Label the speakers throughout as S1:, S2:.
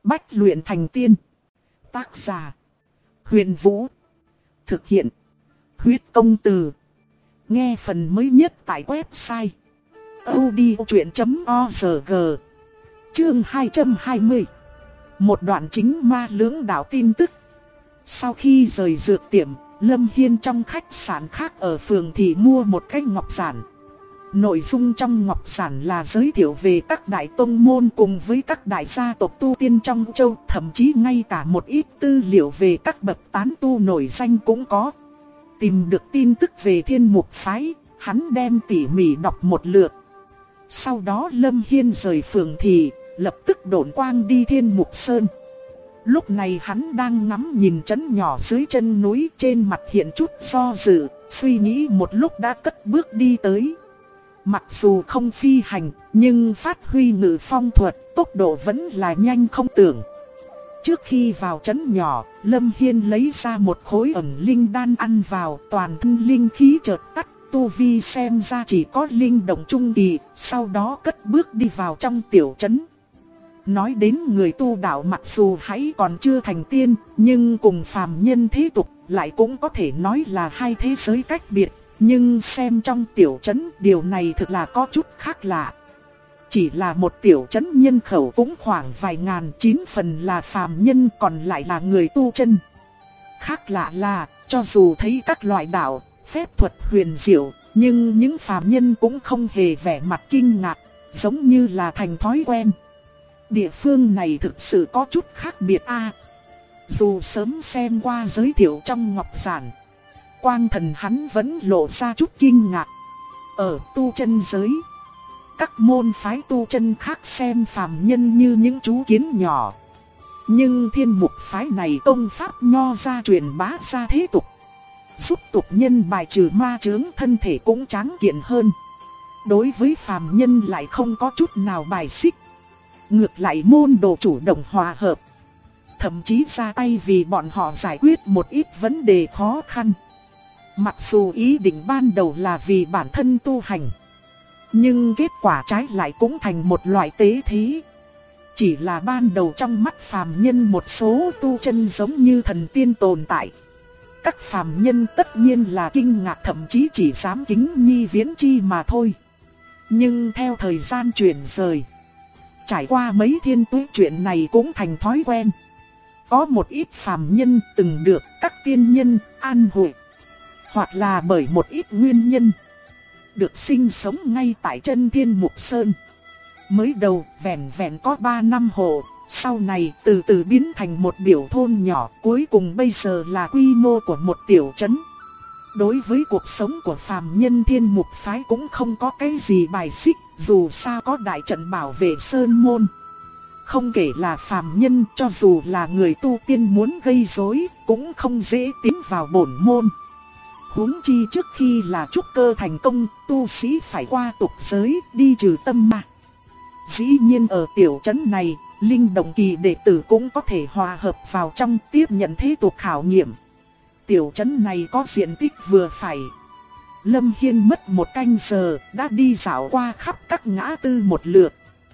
S1: Bách luyện thành tiên. Tác giả: Huyền Vũ. Thực hiện: Huyết Công Từ. Nghe phần mới nhất tại website audiochuyen.org. Chương 220. Một đoạn chính ma lưỡng đạo tin tức. Sau khi rời dược tiệm, Lâm Hiên trong khách sạn khác ở phường thì mua một cái ngọc giản. Nội dung trong ngọc giản là giới thiệu về các đại tông môn cùng với các đại gia tộc tu tiên trong châu, thậm chí ngay cả một ít tư liệu về các bậc tán tu nổi danh cũng có. Tìm được tin tức về Thiên Mục Phái, hắn đem tỉ mỉ đọc một lượt. Sau đó Lâm Hiên rời phường thì lập tức độn quang đi Thiên Mục Sơn. Lúc này hắn đang ngắm nhìn trấn nhỏ dưới chân núi, trên mặt hiện chút do dự, suy nghĩ một lúc đã cất bước đi tới. Mặc dù không phi hành, nhưng phát huy ngự phong thuật, tốc độ vẫn là nhanh không tưởng. Trước khi vào trấn nhỏ, Lâm Hiên lấy ra một khối ẩn linh đan ăn vào, toàn thân linh khí chợt tắt, tu vi xem ra chỉ có linh động trung kỳ, sau đó cất bước đi vào trong tiểu trấn. Nói đến người tu đạo mặc dù hãy còn chưa thành tiên, nhưng cùng phàm nhân thế tục lại cũng có thể nói là hai thế giới cách biệt. Nhưng xem trong tiểu trấn điều này thực là có chút khác lạ. Chỉ là một tiểu trấn nhân khẩu cũng khoảng vài ngàn, 9 phần là phàm nhân còn lại là người tu chân. Khác lạ là, cho dù thấy các loại đạo, phép thuật huyền diệu, nhưng những phàm nhân cũng không hề vẻ mặt kinh ngạc, giống như là thành thói quen. Địa phương này thực sự có chút khác biệt a. Dù sớm xem qua giới thiệu trong ngọc giản, quang thần hắn vẫn lộ ra chút kinh ngạc. Ở tu chân giới, các môn phái tu chân khác xem phàm nhân như những chú kiến nhỏ. Nhưng Thiên Mục Phái này công pháp nho ra truyền bá ra thế tục, giúp tục nhân bài trừ ma chướng, thân thể cũng tráng kiện hơn. Đối với phàm nhân lại không có chút nào bài xích. Ngược lại môn đồ chủ động hòa hợp, thậm chí ra tay vì bọn họ giải quyết một ít vấn đề khó khăn. Mặc dù ý định ban đầu là vì bản thân tu hành, nhưng kết quả trái lại cũng thành một loại tế thí. Chỉ là ban đầu trong mắt phàm nhân một số tu chân giống như thần tiên tồn tại. Các phàm nhân tất nhiên là kinh ngạc, thậm chí chỉ dám kính nhi viễn chi mà thôi. Nhưng theo thời gian chuyển rời, trải qua mấy thiên tuế, chuyện này cũng thành thói quen. Có một ít phàm nhân từng được các tiên nhân an ủi, hoặc là bởi một ít nguyên nhân, được sinh sống ngay tại chân Thiên Mục Sơn. Mới đầu vẹn vẹn có 3 năm hộ, sau này từ từ biến thành một biểu thôn nhỏ, cuối cùng bây giờ là quy mô của một tiểu trấn. Đối với cuộc sống của phàm nhân Thiên Mục Phái cũng không có cái gì bài xích, dù sao có đại trận bảo vệ sơn môn. Không kể là phàm nhân, cho dù là người tu tiên muốn gây rối cũng không dễ tiến vào bổn môn. Huống chi trước khi là trúc cơ thành công, tu sĩ phải qua tục giới, đi trừ tâm ma. Dĩ nhiên ở tiểu trấn này, linh động kỳ đệ tử cũng có thể hòa hợp vào trong, tiếp nhận thế tục khảo nghiệm. Tiểu trấn này có diện tích vừa phải. Lâm Hiên mất một canh giờ, đã đi dạo qua khắp các ngã tư một lượt.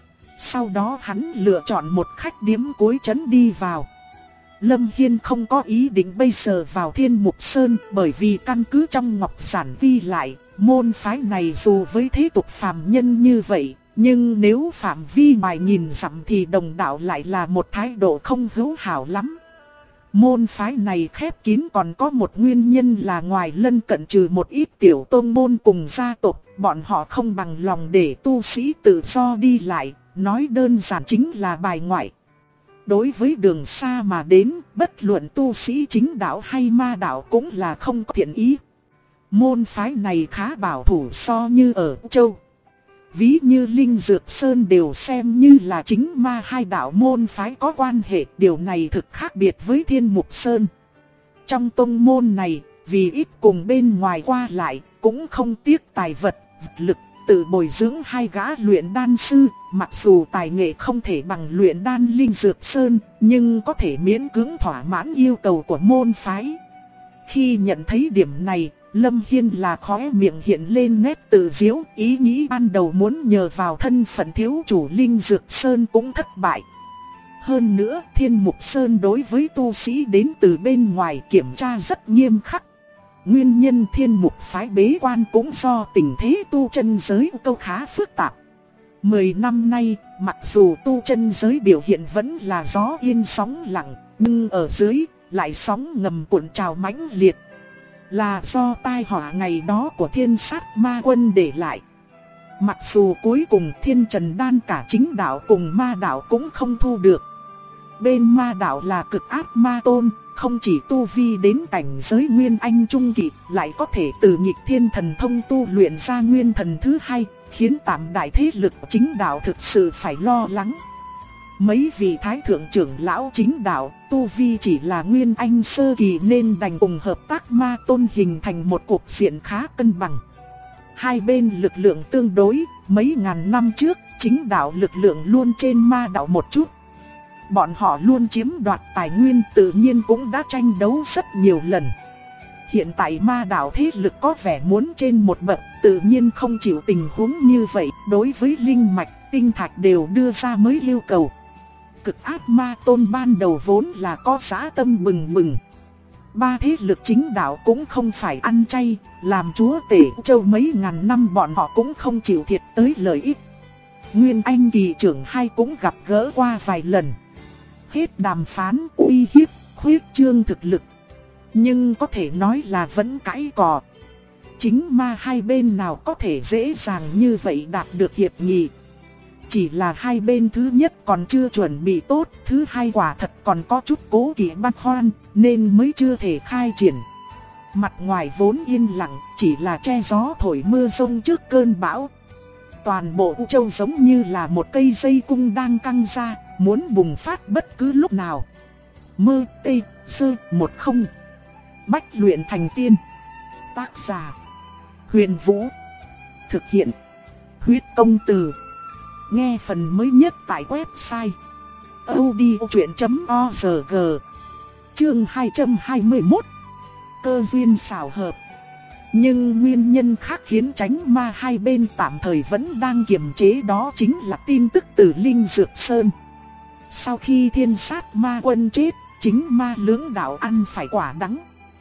S1: Sau đó hắn lựa chọn một khách điếm cuối trấn đi vào. Lâm Hiên không có ý định bây giờ vào Thiên Mục Sơn, bởi vì căn cứ trong ngọc giản ghi lại, môn phái này dù với thế tục phàm nhân như vậy, nhưng nếu phạm vi ngoài nhìn dặm thì đồng đạo lại là một thái độ không hữu hảo lắm. Môn phái này khép kín còn có một nguyên nhân là ngoài lân cận trừ một ít tiểu tôn môn cùng gia tộc, bọn họ không bằng lòng để tu sĩ tự do đi lại, nói đơn giản chính là bài ngoại. Đối với đường xa mà đến, bất luận tu sĩ chính đạo hay ma đạo cũng là không có thiện ý. Môn phái này khá bảo thủ so như ở châu. Ví như Linh Dược Sơn đều xem như là chính ma hai đạo môn phái có quan hệ, điều này thực khác biệt với Thiên Mục Sơn. Trong tông môn này, vì ít cùng bên ngoài qua lại, cũng không tiếc tài vật, lực, tự bồi dưỡng hai gã luyện đan sư. Mặc dù tài nghệ không thể bằng luyện đan Linh Dược Sơn, nhưng có thể miễn cưỡng thỏa mãn yêu cầu của môn phái. Khi nhận thấy điểm này, Lâm Hiên là khóe miệng hiện lên nét tự giễu, ý nghĩ ban đầu muốn nhờ vào thân phận thiếu chủ Linh Dược Sơn cũng thất bại. Hơn nữa, Thiên Mục Sơn đối với tu sĩ đến từ bên ngoài kiểm tra rất nghiêm khắc. Nguyên nhân Thiên Mục phái bế quan cũng do tình thế tu chân giới câu khá phức tạp. 10 năm nay, mặc dù tu chân giới biểu hiện vẫn là gió yên sóng lặng, nhưng ở dưới lại sóng ngầm cuộn trào mãnh liệt. Là do tai họa ngày đó của Thiên Sát Ma Quân để lại. Mặc dù cuối cùng Thiên Trần Đan cả chính đạo cùng ma đạo cũng không thu được. Bên ma đạo là Cực Ác Ma Tôn, không chỉ tu vi đến cảnh giới Nguyên Anh Trung Kỳ, lại có thể từ Nghịch Thiên Thần Thông tu luyện ra Nguyên Thần thứ hai, khiến tạm đại thế lực chính đạo thực sự phải lo lắng. Mấy vị thái thượng trưởng lão chính đạo, tu vi chỉ là Nguyên Anh sơ kỳ nên đành cùng hợp tác Ma Tôn hình thành một cuộc diện khá cân bằng. Hai bên lực lượng tương đối, mấy ngàn năm trước, chính đạo lực lượng luôn trên ma đạo một chút. Bọn họ luôn chiếm đoạt tài nguyên, tự nhiên cũng đã tranh đấu rất nhiều lần. Hiện tại ma đạo thế lực có vẻ muốn trên một bậc, tự nhiên không chịu tình huống như vậy. Đối với linh mạch, tinh thạch đều đưa ra mới yêu cầu. Cực Ác Ma Tôn ban đầu vốn là có dã tâm bừng bừng. Ba thế lực chính đạo cũng không phải ăn chay, làm chúa tể châu mấy ngàn năm bọn họ cũng không chịu thiệt tới lợi ích. Nguyên Anh kỳ trưởng hai cũng gặp gỡ qua vài lần. Hết đàm phán uy hiếp, khuyết trương thực lực. Nhưng có thể nói là vẫn cãi cọ. Chính ma hai bên nào có thể dễ dàng như vậy đạt được hiệp nghị. Chỉ là hai bên thứ nhất còn chưa chuẩn bị tốt, thứ hai quả thật còn có chút cố kỵ băn khoăn, nên mới chưa thể khai triển. Mặt ngoài vốn yên lặng, chỉ là che gió thổi mưa rông trước cơn bão. Toàn bộ U Châu giống như là một cây dây cung đang căng ra, muốn bùng phát bất cứ lúc nào. Mơ tê sơ 10. Bách luyện thành tiên. Tác giả Huyền Vũ. Thực hiện Huyết Công Từ. Nghe phần mới nhất tại website audiochuyện.org. Chương 221. Cơ duyên xảo hợp. Nhưng nguyên nhân khác khiến Chánh Ma hai bên tạm thời vẫn đang kiềm chế, đó chính là tin tức từ Linh Dược Sơn. Sau khi Thiên Sát Ma Quân chết, chính ma lưỡng đạo ăn phải quả đắng.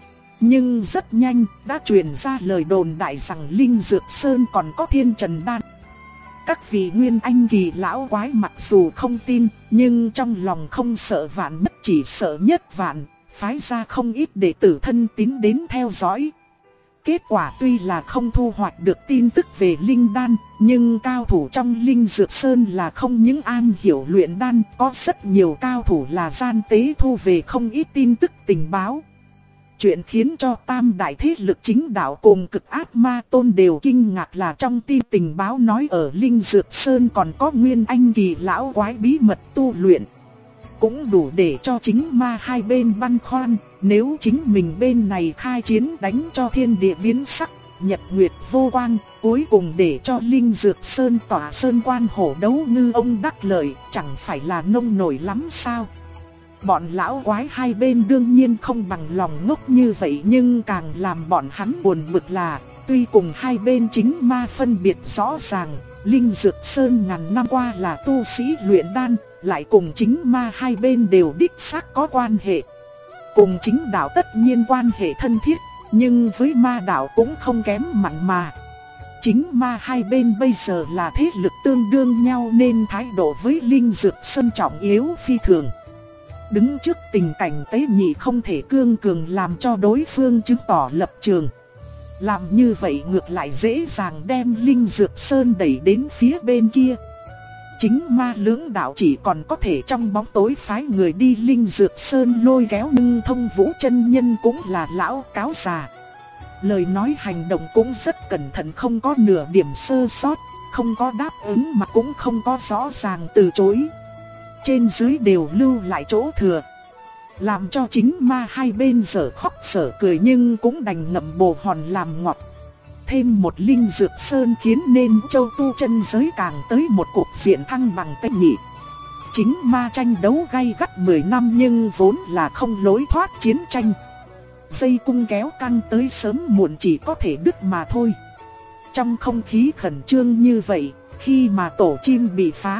S1: Nhưng rất nhanh đã truyền ra lời đồn đại rằng Linh Dược Sơn còn có Thiên Trần Đan. Các vị Nguyên Anh kỳ lão quái mặc dù không tin, nhưng trong lòng không sợ vạn bất chỉ sợ nhất vạn, phái ra không ít đệ tử thân tín đến theo dõi. Kết quả tuy là không thu hoạch được tin tức về linh đan, nhưng cao thủ trong Linh Dược Sơn là không những am hiểu luyện đan, có rất nhiều cao thủ là gian tế thu về không ít tin tức tình báo. Chuyện khiến cho tam đại thế lực chính đạo cùng Cực Ác Ma Tôn đều kinh ngạc là trong tin tình báo nói ở Linh Dược Sơn còn có Nguyên Anh kỳ lão quái bí mật tu luyện. Cũng đủ để cho chính ma hai bên băn khoăn, nếu chính mình bên này khai chiến đánh cho thiên địa biến sắc, nhật nguyệt vô quang, cuối cùng để cho Linh Dược Sơn tỏa sơn quan hổ đấu ngư ông đắc lợi, chẳng phải là nông nổi lắm sao? Bọn lão quái hai bên đương nhiên không bằng lòng ngốc như vậy, nhưng càng làm bọn hắn buồn bực là, tuy cùng hai bên chính ma phân biệt rõ ràng, Linh Dược Sơn ngàn năm qua là tu sĩ luyện đan, lại cùng chính ma hai bên đều đích xác có quan hệ. Cùng chính đạo tất nhiên quan hệ thân thiết, nhưng với ma đạo cũng không kém mặn mà. Chính ma hai bên bây giờ là thế lực tương đương nhau nên thái độ với Linh Dược Sơn trọng yếu phi thường. Đứng trước tình cảnh tế nhị không thể cương cường làm cho đối phương chứng tỏ lập trường. Làm như vậy ngược lại dễ dàng đem Linh Dược Sơn đẩy đến phía bên kia. Chính ma lưỡng đạo chỉ còn có thể trong bóng tối phái người đi Linh Dược Sơn lôi kéo, nhưng Thông Vũ chân nhân cũng là lão cáo già. Lời nói hành động cũng rất cẩn thận, không có nửa điểm sơ sót, không có đáp ứng mà cũng không có rõ ràng từ chối. Trên dưới đều lưu lại chỗ thừa, làm cho chính ma hai bên dở khóc dở cười nhưng cũng đành ngậm bồ hòn làm ngọt. Thêm một Linh Dược Sơn khiến nên châu tu chân giới càng tới một cuộc diện thăng bằng tế nhị. Chính ma tranh đấu gay gắt 10 năm nhưng vốn là không lối thoát chiến tranh. Dây cung kéo căng tới sớm muộn chỉ có thể đứt mà thôi. Trong không khí khẩn trương như vậy, khi mà tổ chim bị phá,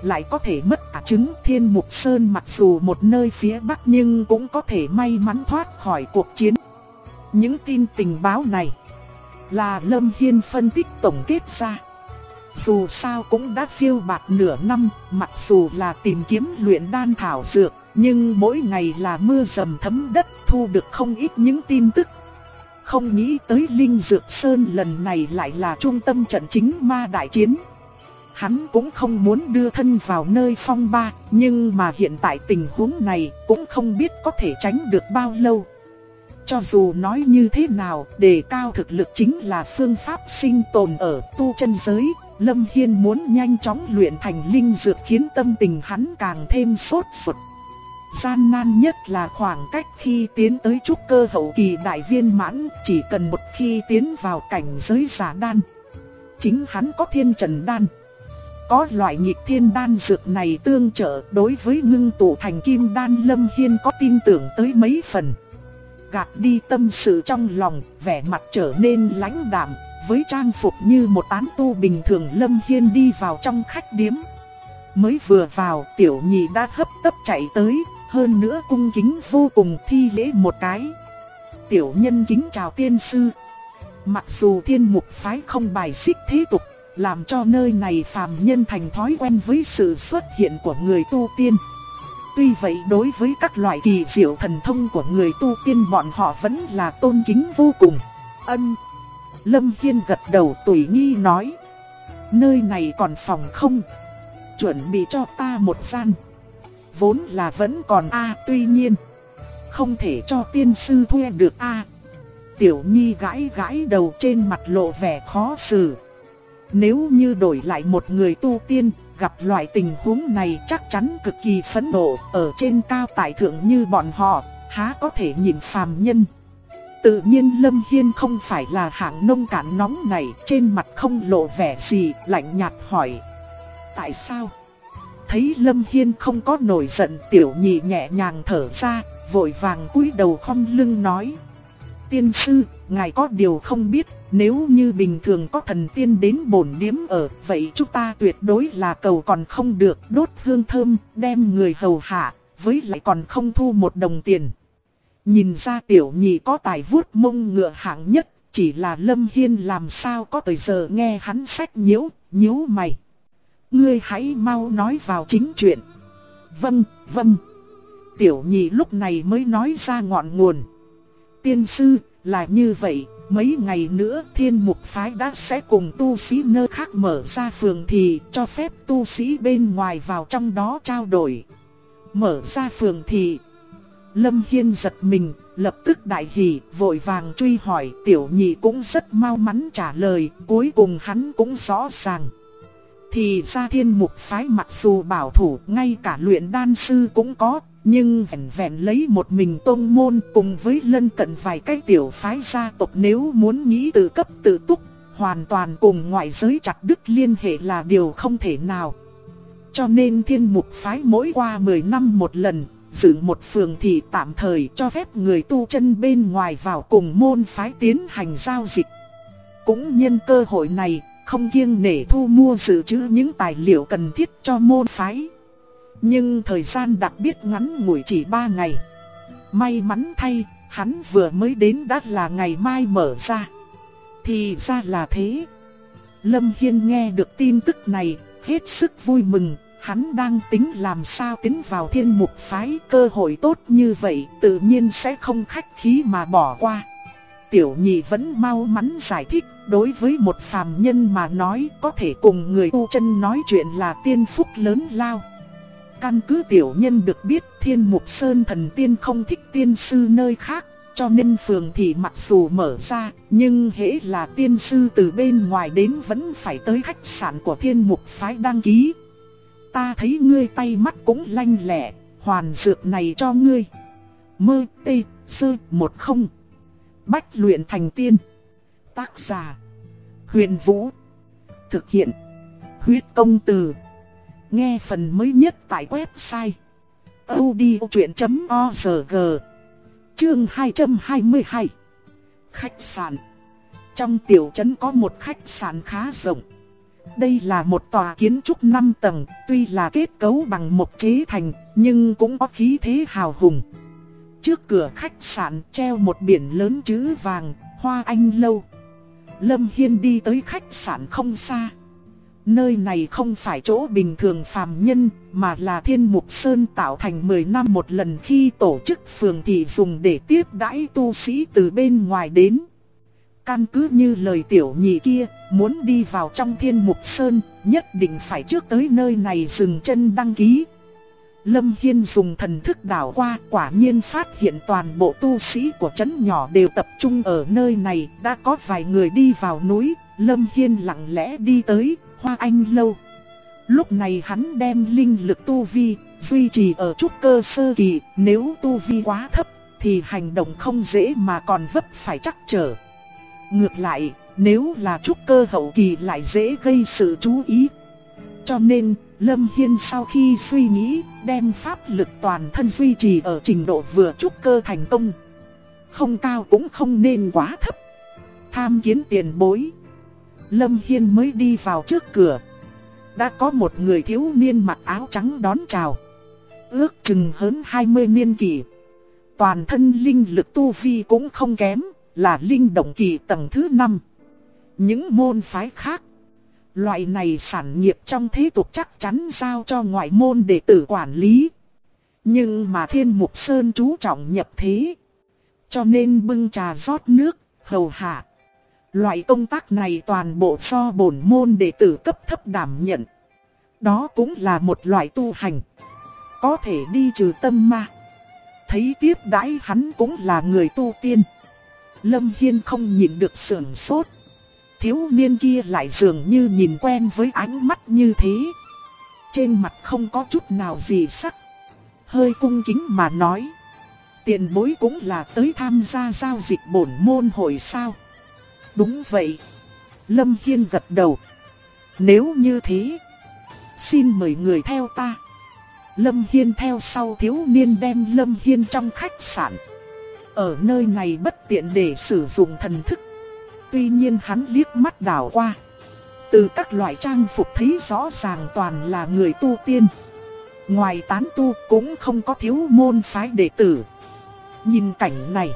S1: lại có thể mất cả trứng. Thiên Mục Sơn mặc dù một nơi phía Bắc nhưng cũng có thể may mắn thoát khỏi cuộc chiến. Những tin tình báo này là Lâm Hiên phân tích tổng kết ra. Dù sao cũng đã phiêu bạt nửa năm, mặc dù là tìm kiếm luyện đan thảo dược, nhưng mỗi ngày là mưa dầm thấm đất, thu được không ít những tin tức. Không nghĩ tới Linh Dược Sơn lần này lại là trung tâm trận chính ma đại chiến. Hắn cũng không muốn đưa thân vào nơi phong ba, nhưng mà hiện tại tình huống này cũng không biết có thể tránh được bao lâu. Cho dù nói như thế nào, đề cao thực lực chính là phương pháp sinh tồn ở tu chân giới. Lâm Hiên muốn nhanh chóng luyện thành linh dược khiến tâm tình hắn càng thêm sốt ruột. Gian nan nhất là khoảng cách khi tiến tới trúc cơ hậu kỳ đại viên mãn, chỉ cần một khi tiến vào cảnh giới giả đan. Chính hắn có thiên trần đan. Có loại nghịch thiên đan dược này tương trợ, đối với ngưng tụ thành kim đan Lâm Hiên có tin tưởng tới mấy phần. Gạt đi tâm sự trong lòng, vẻ mặt trở nên lãnh đạm, với trang phục như một tán tu bình thường Lâm Hiên đi vào trong khách điếm. Mới vừa vào, Tiểu Nhị đã hấp tấp chạy tới, hơn nữa cung kính vô cùng thi lễ một cái. Tiểu nhân kính chào tiên sư. Mặc dù Thiên Mục phái không bài xích thế tục, làm cho nơi này phàm nhân thành thói quen với sự xuất hiện của người tu tiên. Tuy vậy đối với các loại kỳ diệu thần thông của người tu tiên bọn họ vẫn là tôn kính vô cùng. Lâm Hiên gật đầu tùy nghi nói. Nơi này còn phòng không? Chuẩn bị cho ta một gian. Vốn là vẫn còn tuy nhiên không thể cho tiên sư thuê được Tiểu Nhi gãi gãi đầu trên mặt lộ vẻ khó xử. Nếu như đổi lại một người tu tiên, gặp loại tình huống này chắc chắn cực kỳ phẫn nộ, ở trên cao tại thượng như bọn họ, há có thể nhìn phàm nhân. Tự nhiên Lâm Hiên không phải là hạng nông cạn nóng này, trên mặt không lộ vẻ gì, lạnh nhạt hỏi. Tại sao? Thấy Lâm Hiên không có nổi giận, Tiểu Nhị nhẹ nhàng thở ra, vội vàng cúi đầu khom lưng nói. Tiên sư, ngài có điều không biết, nếu như bình thường có thần tiên đến bổn điếm ở, vậy chúng ta tuyệt đối là cầu còn không được, đốt hương thơm, đem người hầu hạ, với lại còn không thu một đồng tiền. Nhìn ra Tiểu Nhị có tài vuốt mông ngựa hạng nhất, chỉ là Lâm Hiên làm sao có thời giờ nghe hắn sách nhíu mày. Ngươi hãy mau nói vào chính chuyện. Vâng. Tiểu Nhị lúc này mới nói ra ngọn nguồn. Tiên sư, là như vậy, mấy ngày nữa Thiên Mục phái đã sẽ cùng tu sĩ nơi khác mở ra phường thị, cho phép tu sĩ bên ngoài vào trong đó trao đổi. Mở ra phường thị. Lâm Hiên giật mình, lập tức đại hỉ, vội vàng truy hỏi. Tiểu Nhị cũng rất mau mắn trả lời, cuối cùng hắn cũng rõ ràng. Thì ra Thiên Mục phái mặc dù bảo thủ, ngay cả luyện đan sư cũng có, nhưng vẹn vẹn lấy một mình tôn môn cùng với lân cận vài cái tiểu phái gia tộc, nếu muốn nghĩ tự cấp tự túc, hoàn toàn cùng ngoại giới chặt đứt liên hệ là điều không thể nào. Cho nên Thiên Mục phái mỗi qua 10 năm một lần, dựng một phường thị tạm thời cho phép người tu chân bên ngoài vào cùng môn phái tiến hành giao dịch. Cũng nhân cơ hội này, không kiêng nể thu mua dự trữ những tài liệu cần thiết cho môn phái. Nhưng thời gian đặc biệt ngắn ngủi chỉ 3 ngày. May mắn thay, hắn vừa mới đến đã là ngày mai mở ra. Thì ra là thế. Lâm Hiên nghe được tin tức này, hết sức vui mừng. Hắn đang tính làm sao tiến vào Thiên Mục phái, cơ hội tốt như vậy tự nhiên sẽ không khách khí mà bỏ qua. Tiểu Nhị vẫn mau mắn giải thích, đối với một phàm nhân mà nói, có thể cùng người tu chân nói chuyện là tiên phúc lớn lao. Căn cứ tiểu nhân được biết, Thiên Mục Sơn thần tiên không thích tiên sư nơi khác, cho nên phường thị mặc dù mở ra, nhưng hễ là tiên sư từ bên ngoài đến vẫn phải tới khách sạn của Thiên Mục phái đăng ký. Ta thấy ngươi tay mắt cũng lanh lẹ, hoàn dược này cho ngươi. Mơ tê sơ 10. Bách luyện thành tiên. Tác giả Huyền Vũ. Thực hiện Huyết Công Từ. Nghe phần mới nhất tại website audiochuyện.org. Chương 222. Khách sạn. Trong tiểu trấn có một khách sạn khá rộng. Đây là một tòa kiến trúc 5 tầng, tuy là kết cấu bằng mộc chế thành, nhưng cũng có khí thế hào hùng. Trước cửa khách sạn treo một biển lớn chữ vàng, Hoa Anh Lâu. Lâm Hiên đi tới khách sạn không xa. Nơi này không phải chỗ bình thường phàm nhân, mà là Thiên Mục Sơn tạo thành 10 năm một lần khi tổ chức phường thị dùng để tiếp đãi tu sĩ từ bên ngoài đến. Căn cứ như lời tiểu nhị kia, muốn đi vào trong Thiên Mục Sơn, nhất định phải trước tới nơi này dừng chân đăng ký. Lâm Hiên dùng thần thức đảo qua, quả nhiên phát hiện toàn bộ tu sĩ của trấn nhỏ đều tập trung ở nơi này. Đã có vài người đi vào núi, Lâm Hiên lặng lẽ đi tới Hoa Anh Lâu. Lúc này hắn đem linh lực tu vi duy trì ở trúc cơ sơ kỳ, nếu tu vi quá thấp thì hành động không dễ mà còn vấp phải trắc trở. Ngược lại, nếu là trúc cơ hậu kỳ lại dễ gây sự chú ý. Cho nên, Lâm Hiên sau khi suy nghĩ, đem pháp lực toàn thân duy trì ở trình độ vừa trúc cơ thành công. Không cao cũng không nên quá thấp. Tham kiến tiền bối. Lâm Hiên mới đi vào trước cửa. Đã có một người thiếu niên mặc áo trắng đón chào. Ước chừng hơn 20 niên kỷ. Toàn thân linh lực tu vi cũng không kém, là linh động kỳ tầng thứ 5. Những môn phái khác, loại này sản nghiệp trong thế tục chắc chắn giao cho ngoại môn đệ tử quản lý. Nhưng mà Thiên Mục Sơn chú trọng nhập thế, cho nên bưng trà rót nước, hầu hạ. Loại công tác này toàn bộ do bổn môn đệ tử cấp thấp đảm nhận. Đó cũng là một loại tu hành, có thể đi trừ tâm ma. Thấy tiếp đãi hắn cũng là người tu tiên, Lâm Hiên không nhịn được sửng sốt. Thiếu niên kia lại dường như nhìn quen với ánh mắt như thế. Trên mặt không có chút nào gì sắc, hơi cung kính mà nói: tiền bối cũng là tới tham gia giao dịch bổn môn hội sao? Đúng vậy. Lâm Hiên gật đầu. Nếu như thế, xin mời người theo ta. Lâm Hiên theo sau thiếu niên đem Lâm Hiên trong khách sạn. Ở nơi này bất tiện để sử dụng thần thức. Tuy nhiên hắn liếc mắt đảo qua, từ các loại trang phục thấy rõ ràng toàn là người tu tiên. Ngoài tán tu cũng không có thiếu môn phái đệ tử. Nhìn cảnh này,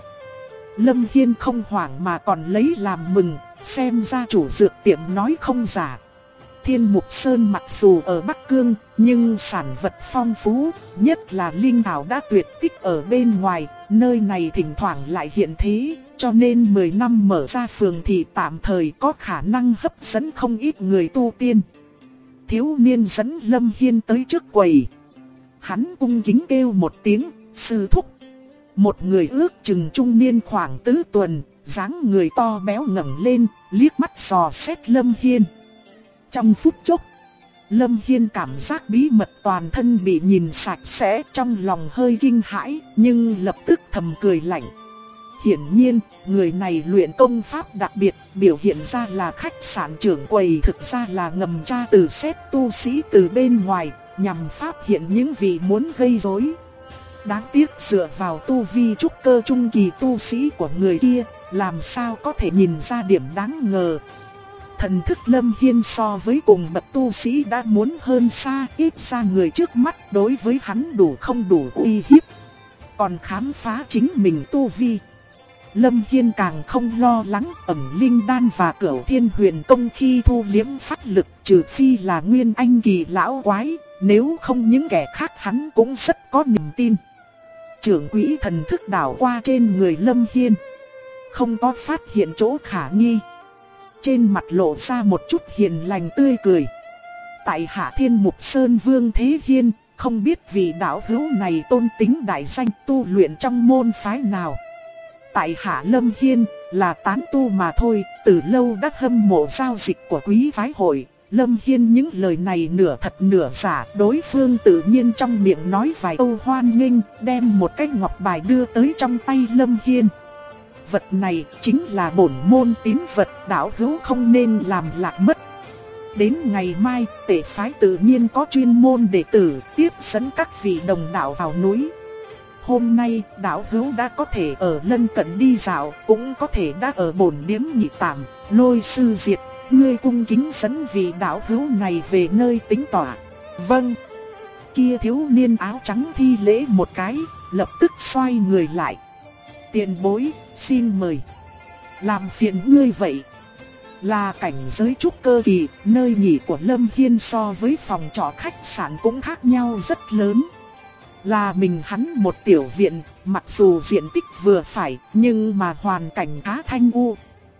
S1: Lâm Hiên không hoảng mà còn lấy làm mừng, xem ra chủ dược tiệm nói không giả. Thiên Mục Sơn mặc dù ở Bắc Cương, nhưng sản vật phong phú, nhất là linh thảo đã tuyệt tích ở bên ngoài, nơi này thỉnh thoảng lại hiện thế, cho nên 10 năm mở ra phường thị tạm thời có khả năng hấp dẫn không ít người tu tiên. Thiếu niên dẫn Lâm Hiên tới trước quầy. Hắn cung kính kêu một tiếng, sư thúc. Một người ước chừng trung niên khoảng tứ tuần, dáng người to béo ngẩng lên, liếc mắt dò xét Lâm Hiên. Trong phút chốc, Lâm Hiên cảm giác bí mật toàn thân bị nhìn sạch sẽ, trong lòng hơi kinh hãi, nhưng lập tức thầm cười lạnh. Hiển nhiên, người này luyện công pháp đặc biệt, biểu hiện ra là khách sạn trưởng quầy thực ra là ngầm tra từ xét tu sĩ từ bên ngoài, nhằm phát hiện những vị muốn gây rối. Đáng tiếc dựa vào tu vi trúc cơ trung kỳ tu sĩ của người kia, làm sao có thể nhìn ra điểm đáng ngờ. Thần thức Lâm Hiên so với cùng bậc tu sĩ đã muốn hơn xa, ít ra người trước mắt đối với hắn đủ không đủ uy hiếp. Còn khám phá chính mình tu vi, Lâm Hiên càng không lo lắng. Ẩn linh đan và Cửu Thiên Huyền Công khi thu liếm pháp lực, trừ phi là nguyên anh kỳ lão quái, nếu không những kẻ khác hắn cũng rất có niềm tin. Trưởng quỹ thần thức đảo qua trên người Lâm Hiên, không có phát hiện chỗ khả nghi. Trên mặt lộ ra một chút hiền lành tươi cười. Tại hạ Thiên Mục Sơn Vương Thế Hiên, không biết vị đạo hữu này tôn tính đại danh tu luyện trong môn phái nào. Tại hạ Lâm Hiên, là tán tu mà thôi, từ lâu đã hâm mộ giao dịch của quý phái hội. Lâm Hiên những lời này nửa thật nửa giả, đối phương tự nhiên trong miệng nói vài câu hoan nghênh, đem một cái ngọc bài đưa tới trong tay Lâm Hiên. Vật này chính là bổn môn tín vật, đạo hữu không nên làm lạc mất. Đến ngày mai, tể phái tự nhiên có chuyên môn đệ tử tiếp dẫn các vị đồng đạo vào núi. Hôm nay, đạo hữu đã có thể ở lân cận đi dạo, cũng có thể đã ở bổn điếm nghỉ tạm, Lôi sư diệt, ngươi cung kính dẫn vị đạo hữu này về nơi tĩnh tọa. Vâng. Kia thiếu niên áo trắng thi lễ một cái, lập tức xoay người lại. Tiền bối, xin mời. Làm phiền ngươi vậy. Là cảnh giới trúc cơ kỳ, nơi nghỉ của Lâm Hiên so với phòng trọ khách sạn cũng khác nhau rất lớn. Là mình hắn một tiểu viện, mặc dù diện tích vừa phải, nhưng mà hoàn cảnh khá thanh u.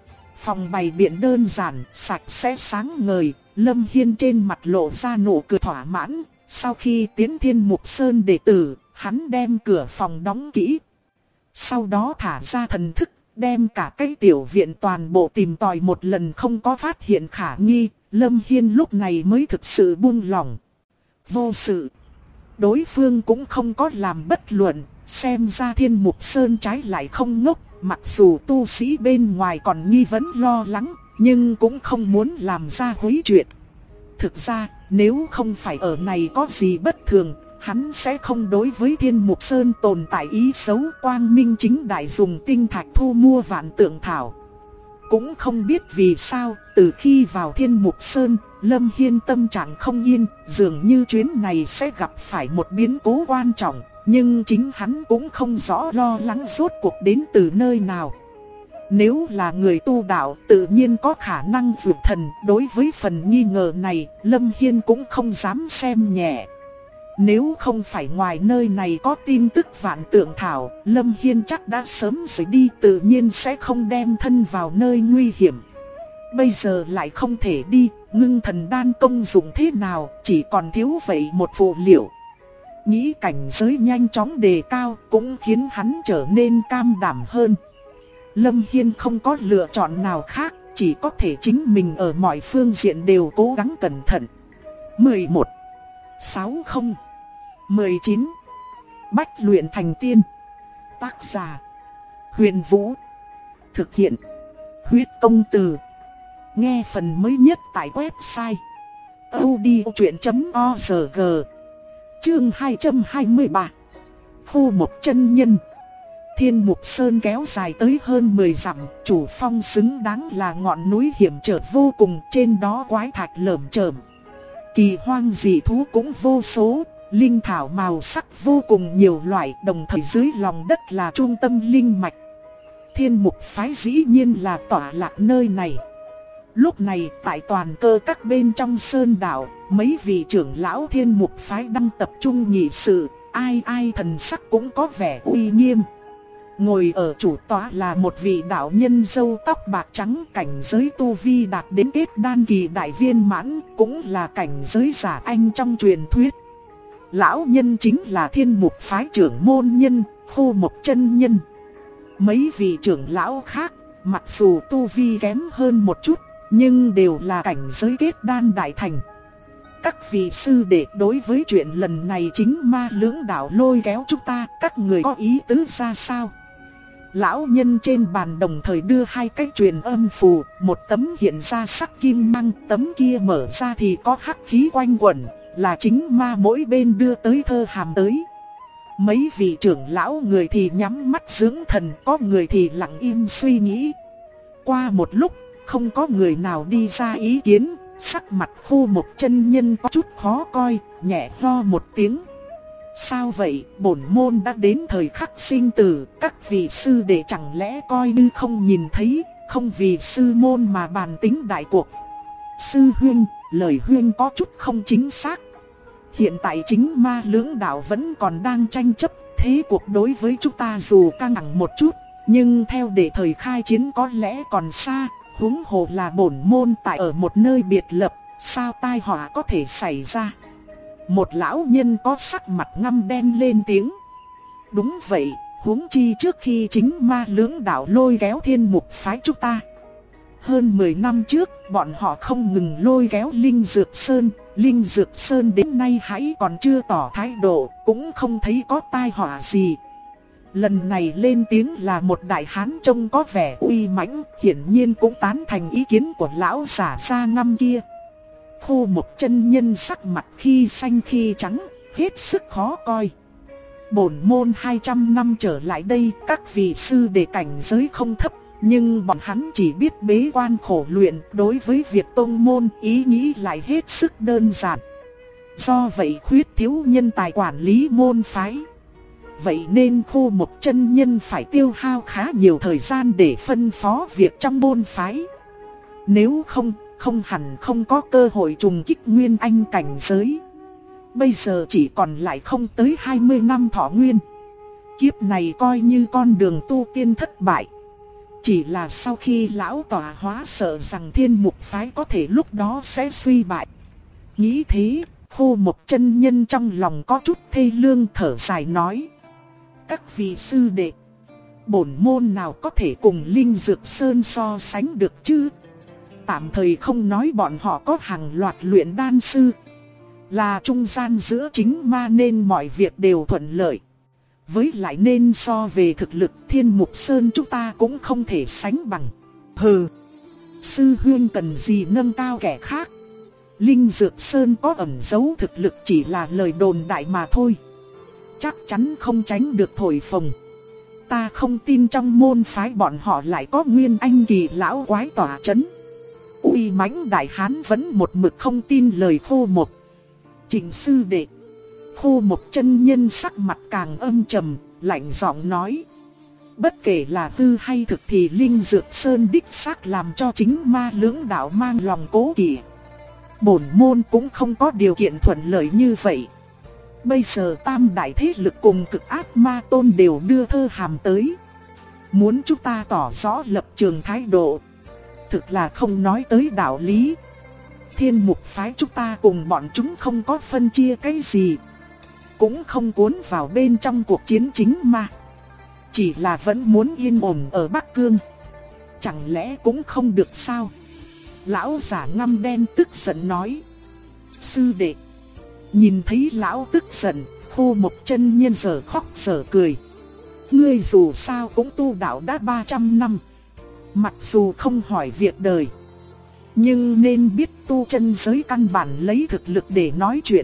S1: Phòng bày biện đơn giản, sạch sẽ sáng ngời, Lâm Hiên trên mặt lộ ra nụ cười thỏa mãn. Sau khi tiến Thiên Mục Sơn đệ tử, hắn đem cửa phòng đóng kỹ. Sau đó thả ra thần thức, đem cả cái tiểu viện toàn bộ tìm tòi một lần không có phát hiện khả nghi, Lâm Hiên lúc này mới thực sự buông lỏng. Vô sự. Đối phương cũng không có làm bất luận, xem ra Thiên Mục Sơn trái lại không ngốc, mặc dù tu sĩ bên ngoài còn nghi vấn lo lắng, nhưng cũng không muốn làm ra hối chuyện. Thực ra, nếu không phải ở này có gì bất thường, hắn sẽ không đối với Thiên Mục Sơn tồn tại ý xấu, quang minh chính đại dùng tinh thạch thu mua vạn tượng thảo. Cũng không biết vì sao, từ khi vào Thiên Mục Sơn, Lâm Hiên tâm trạng không yên, dường như chuyến này sẽ gặp phải một biến cố quan trọng, nhưng chính hắn cũng không rõ lo lắng rốt cuộc đến từ nơi nào. Nếu là người tu đạo, tự nhiên có khả năng vượt thần, đối với phần nghi ngờ này, Lâm Hiên cũng không dám xem nhẹ. Nếu không phải ngoài nơi này có tin tức vạn tượng thảo, Lâm Hiên chắc đã sớm rời đi, tự nhiên sẽ không đem thân vào nơi nguy hiểm. Bây giờ lại không thể đi, ngưng thần đan công dụng thế nào, chỉ còn thiếu vậy một phụ liệu. Nghĩ cảnh giới nhanh chóng đề cao cũng khiến hắn trở nên cam đảm hơn. Lâm Hiên không có lựa chọn nào khác, chỉ có thể chính mình ở mọi phương diện đều cố gắng cẩn thận. 11. 60. 19. Bách luyện thành tiên. Tác giả: Huyền Vũ. Thực hiện: Huyết Công Từ. Nghe phần mới nhất tại website audiochuyện.org. Chương 223. Khu Mộc Chân Nhân. Thiên Mục Sơn kéo dài tới hơn 10 dặm, chủ phong xứng đáng là ngọn núi hiểm trở vô cùng, trên đó quái thạch lởm chởm. Kỳ hoang dị thú cũng vô số, linh thảo màu sắc vô cùng nhiều loại, đồng thời dưới lòng đất là trung tâm linh mạch. Thiên Mục phái dĩ nhiên là tọa lạc nơi này. Lúc này, tại toàn cơ các bên trong sơn đảo, mấy vị trưởng lão Thiên Mục phái đang tập trung nghị sự, ai ai thần sắc cũng có vẻ uy nghiêm. Ngồi ở chủ tọa là một vị đạo nhân râu tóc bạc trắng, cảnh giới tu vi đạt đến kết đan kỳ đại viên mãn, cũng là cảnh giới giả anh trong truyền thuyết. Lão nhân chính là Thiên Mục phái trưởng môn nhân, Khu Mộc Chân Nhân. Mấy vị trưởng lão khác, mặc dù tu vi kém hơn một chút, nhưng đều là cảnh giới kết đan đại thành. Các vị sư đệ, đối với chuyện lần này chính Ma Lưỡng Đạo lôi kéo chúng ta, các người có ý tứ ra sao? Lão nhân trên bàn đồng thời đưa hai cái truyền âm phù, một tấm hiện ra sắc kim mang, tấm kia mở ra thì có hắc khí quanh quẩn, là chính ma mỗi bên đưa tới thơ hàm tới. Mấy vị trưởng lão người thì nhắm mắt dưỡng thần, có người thì lặng im suy nghĩ. Qua một lúc, không có người nào đi ra ý kiến, sắc mặt Khu Mộc Chân Nhân có chút khó coi, nhẹ ho một tiếng. Sao vậy, bổn môn đã đến thời khắc sinh tử, các vị sư đệ chẳng lẽ coi như không nhìn thấy, không vì sư môn mà bàn tính đại cuộc. Sư huynh, lời huynh có chút không chính xác. Hiện tại chính Ma Lưỡng Đạo vẫn còn đang tranh chấp, thế cuộc đối với chúng ta dù căng thẳng một chút, nhưng theo để thời khai chiến có lẽ còn xa, huống hồ là bổn môn tại ở một nơi biệt lập, sao tai họa có thể xảy ra. Một lão nhân có sắc mặt ngăm đen lên tiếng. Đúng vậy, huống chi trước khi chính Ma Lưỡng Đạo lôi kéo Thiên Mục phái chúng ta. Hơn 10 năm trước, bọn họ không ngừng lôi kéo Linh Dược Sơn đến nay hãy còn chưa tỏ thái độ, cũng không thấy có tai họa gì. Lần này lên tiếng là một đại hán trông có vẻ uy mãnh, hiển nhiên cũng tán thành ý kiến của lão giả da ngăm kia. Khu Mộc Chân Nhân sắc mặt khi xanh khi trắng, hết sức khó coi. Bổn môn 200 năm trở lại đây, các vị sư đệ cảnh giới không thấp, Nhưng bọn hắn chỉ biết bế quan khổ luyện, đối với việc tông môn ý nghĩ lại hết sức đơn giản. Do vậy khuyết thiếu nhân tài quản lý môn phái. Vậy nên Khô Mộc chân nhân phải tiêu hao khá nhiều thời gian để phân phó việc trong môn phái. Nếu không hẳn không có cơ hội trùng kích nguyên anh cảnh giới. Bây giờ chỉ còn lại không tới 20 năm thọ nguyên. Kiếp này coi như con đường tu tiên thất bại. Chỉ là sau khi lão tọa hóa sợ rằng Thiên Mục phái có thể lúc đó sẽ suy bại. Nghĩ thế, Khô Mộc chân nhân trong lòng có chút thê lương thở dài nói: các vị sư đệ, bổn môn nào có thể cùng Linh Dược Sơn so sánh được chứ? Tạm thời không nói bọn họ có hàng loạt luyện đan sư, là trung gian giữa chính ma nên mọi việc đều thuận lợi. Với lại nên so về thực lực Thiên Mục Sơn chúng ta cũng không thể sánh bằng. Hừ, sư huynh cần gì nâng cao kẻ khác? Linh Dược Sơn có ẩn giấu thực lực chỉ là lời đồn đại mà thôi. Chắc chắn không tránh được thổi phồng. Ta không tin trong môn phái bọn họ lại có nguyên anh kỳ lão quái tỏa chấn. Uy mãnh đại hán vẫn một mực không tin lời Khô Mộc. Trịnh sư đệ. Khô Mộc chân nhân sắc mặt càng âm trầm, lạnh giọng nói: bất kể là hư hay thực thì Linh Dược Sơn đích xác làm cho chính ma lưỡng đạo mang lòng cố kỵ. Bổn môn cũng không có điều kiện thuận lợi như vậy. Bây giờ tam đại thế lực cùng cực ác ma tôn đều đưa thơ hàm tới, muốn chúng ta tỏ rõ lập trường thái độ. Thực là không nói tới đạo lý. Thiên Mục phái chúng ta cùng bọn chúng không có phân chia cái gì, cũng không cuốn vào bên trong cuộc chiến chính ma. Chỉ là vẫn muốn yên ổn ở Bắc Cương. Chẳng lẽ cũng không được sao? Lão giả ngăm đen tức giận nói: sư đệ. Nhìn thấy lão tức giận, Khô Mộc chân nhân giờ khóc giờ cười. Ngươi dù sao cũng tu đạo đã 300 năm. Mặc dù không hỏi việc đời, nhưng nên biết tu chân giới căn bản lấy thực lực để nói chuyện.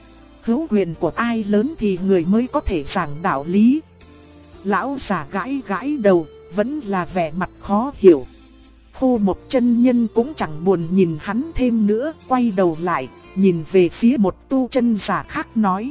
S1: Hữu quyền của ai lớn thì người mới có thể giảng đạo lý. Lão già gãi gãi đầu, vẫn là vẻ mặt khó hiểu. Khô Mộc chân nhân cũng chẳng buồn nhìn hắn thêm nữa, quay đầu lại, nhìn về phía một tu chân giả khác nói: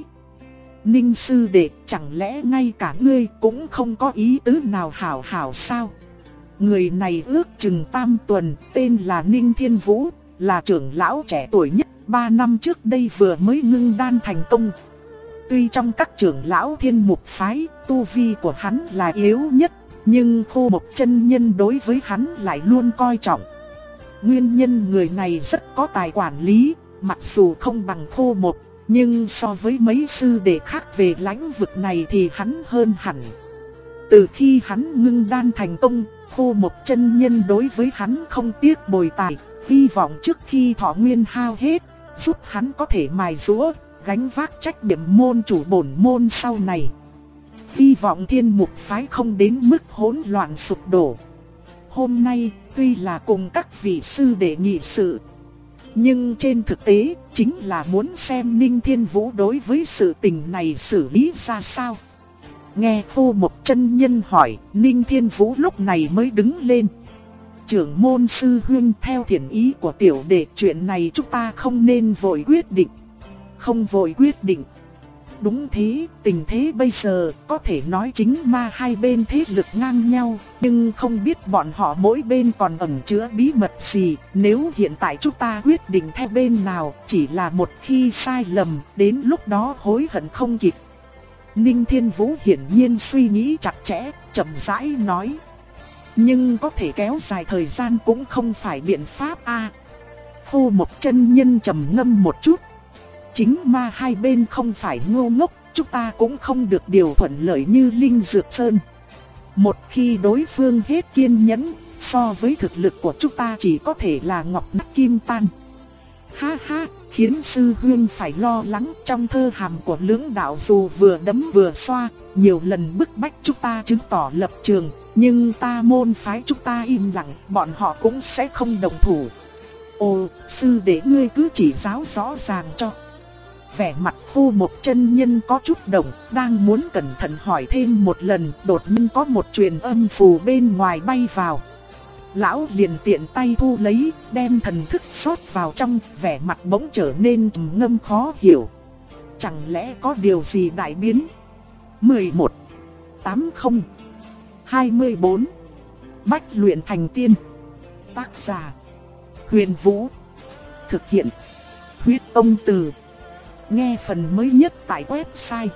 S1: Ninh sư đệ, chẳng lẽ ngay cả ngươi cũng không có ý tứ nào hảo hảo sao? Người này ước chừng tam tuần, tên là Ninh Thiên Vũ, là trưởng lão trẻ tuổi nhất, 3 năm trước đây vừa mới ngưng đan thành công. Tuy trong các trưởng lão Thiên Mục phái, tu vi của hắn là yếu nhất, nhưng Khô Mộc chân nhân đối với hắn lại luôn coi trọng. Nguyên nhân người này rất có tài quản lý, mặc dù không bằng Khô Mộc, nhưng so với mấy sư đệ khác về lãnh vực này thì hắn hơn hẳn. Từ khi hắn ngưng đan thành công, Khô Mộc chân nhân đối với hắn không tiếc bồi tài, hy vọng trước khi thọ nguyên hao hết, giúp hắn có thể mài giũa, gánh vác trách nhiệm môn chủ bổn môn sau này. Hy vọng Thiên Mục phái không đến mức hỗn loạn sụp đổ. Hôm nay, tuy là cùng các vị sư đệ nghị sự, nhưng trên thực tế, chính là muốn xem Ninh Thiên Vũ đối với sự tình này xử lý ra sao. Nghe Khô Mộc chân nhân hỏi, Ninh Thiên Vũ lúc này mới đứng lên. Trưởng môn sư huynh, theo thiện ý của tiểu đệ, chuyện này chúng ta không nên vội quyết định. Không vội quyết định. Đúng thế, tình thế bây giờ có thể nói chính ma hai bên thế lực ngang nhau, nhưng không biết bọn họ mỗi bên còn ẩn chứa bí mật gì. Nếu hiện tại chúng ta quyết định theo bên nào, chỉ là một khi sai lầm, đến lúc đó hối hận không kịp. Ninh Thiên Vũ hiển nhiên suy nghĩ chặt chẽ, chậm rãi nói: nhưng có thể kéo dài thời gian cũng không phải biện pháp a. Khô Mộc chân nhân trầm ngâm một chút. Chính ma hai bên không phải ngu ngốc, chúng ta cũng không được điều thuận lợi như Linh Dược Sơn. Một khi đối phương hết kiên nhẫn, so với thực lực của chúng ta chỉ có thể là ngọc nát kim tan. Ha ha, khiến sư huynh phải lo lắng. Trong thơ hàm của lưỡng đạo dù vừa đấm vừa xoa, nhiều lần bức bách chúng ta chứng tỏ lập trường, nhưng ta môn phái chúng ta im lặng, bọn họ cũng sẽ không đồng thủ. Ồ, sư đệ ngươi cứ chỉ giáo rõ ràng cho. Vẻ mặt Khô Mộc chân nhân có chút động, đang muốn cẩn thận hỏi thêm một lần, đột nhiên có một truyền âm phù bên ngoài bay vào. Lão liền tiện tay thu lấy, đem thần thức rót vào trong, vẻ mặt bỗng trở nên trầm ngâm khó hiểu. Chẳng lẽ có điều gì đại biến? 11. 80. 24. Bách luyện thành tiên. Tác giả: Huyền Vũ. Thực hiện: Huyết Ông Từ. Nghe phần mới nhất tại website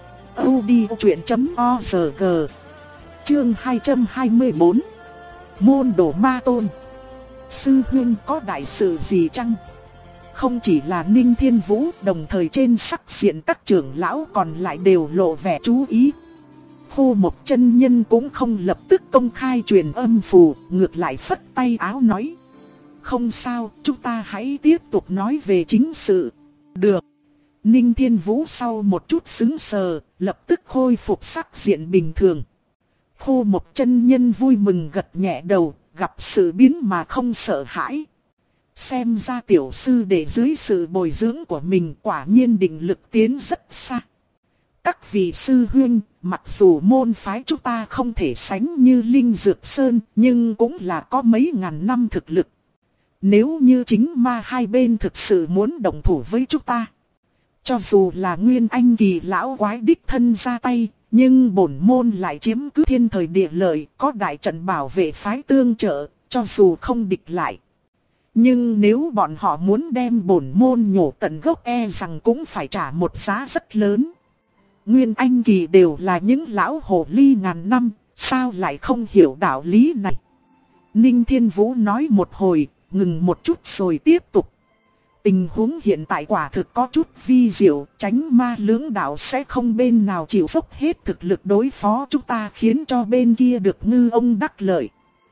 S1: audiochuyện.org. Chương 224. Môn đồ ma tôn. Sư huynh có đại sự gì chăng? Không chỉ là Ninh Thiên Vũ, đồng thời trên sắc diện các trưởng lão còn lại đều lộ vẻ chú ý. Khô Một chân nhân cũng không lập tức công khai truyền âm phù, ngược lại phất tay áo nói: không sao, chúng ta hãy tiếp tục nói về chính sự. Được. Ninh Thiên Vũ sau một chút sững sờ, lập tức khôi phục sắc diện bình thường. Khô Một chân nhân vui mừng gật nhẹ đầu, gặp sự biến mà không sợ hãi. Xem ra tiểu sư đệ dưới sự bồi dưỡng của mình quả nhiên định lực tiến rất xa. Các vị sư huynh, mặc dù môn phái chúng ta không thể sánh như Linh Dược Sơn, nhưng cũng là có mấy ngàn năm thực lực. Nếu như chính ma hai bên thực sự muốn đồng thủ với chúng ta, cho dù là Nguyên Anh kỳ lão quái đích thân ra tay, nhưng bổn môn lại chiếm cứ thiên thời địa lợi, có đại trận bảo vệ phái tương trợ, cho dù không địch lại. Nhưng nếu bọn họ muốn đem bổn môn nhổ tận gốc, e rằng cũng phải trả một giá rất lớn. Nguyên Anh kỳ đều là những lão hồ ly ngàn năm, sao lại không hiểu đạo lý này? Ninh Thiên Vũ nói một hồi, ngừng một chút rồi tiếp tục. Tình huống hiện tại quả thực có chút vi diệu, tránh ma lưỡng đạo sẽ không bên nào chịu dốc hết thực lực đối phó chúng ta, khiến cho bên kia được ngư ông đắc lợi.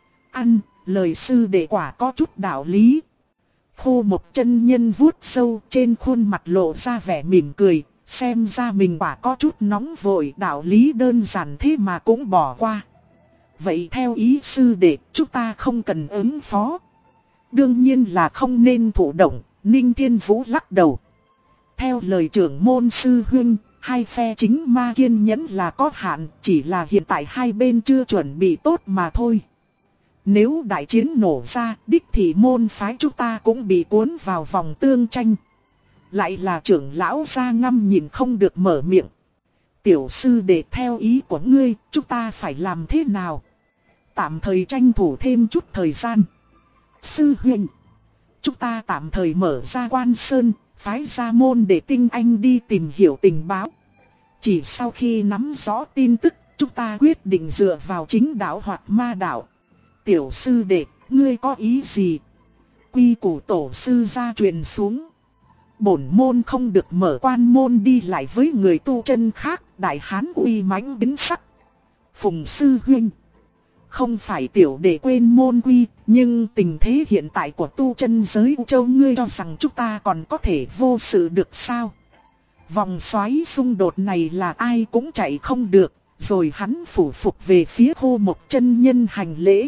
S1: Lời sư đệ quả có chút đạo lý. Khô Một chân nhân vuốt sâu, trên khuôn mặt lộ ra vẻ mỉm cười, xem ra mình quả có chút nóng vội, đạo lý đơn giản thế mà cũng bỏ qua. Vậy theo ý sư đệ, chúng ta không cần ứng phó. Đương nhiên là không nên thụ động. Ninh Thiên Vũ lắc đầu. Theo lời trưởng môn sư huynh, hai phe chính ma kiên nhẫn là có hạn, chỉ là hiện tại hai bên chưa chuẩn bị tốt mà thôi. Nếu đại chiến nổ ra, đích thì môn phái chúng ta cũng bị cuốn vào vòng tương tranh. Lại là trưởng lão ra ngâm nhìn không được mở miệng. Tiểu sư đệ, theo ý của ngươi, chúng ta phải làm thế nào? Tạm thời tranh thủ thêm chút thời gian. Sư huynh, chúng ta tạm thời mở ra Quan Sơn, phái ra môn để tinh anh đi tìm hiểu tình báo. Chỉ sau khi nắm rõ tin tức, chúng ta quyết định dựa vào chính đạo hoặc ma đạo. Tiểu sư đệ, ngươi có ý gì? Quy củ tổ sư gia truyền xuống. Bổn môn không được mở quan môn đi lại với người tu chân khác, đại hán uy mãnh biến sắc. Phùng sư huynh, không phải tiểu đệ quên môn quy, nhưng tình thế hiện tại của tu chân giới U Châu, ngươi cho rằng chúng ta còn có thể vô sự được sao? Vòng xoáy xung đột này là ai cũng chạy không được, rồi hắn phủ phục về phía Khô Một chân nhân hành lễ.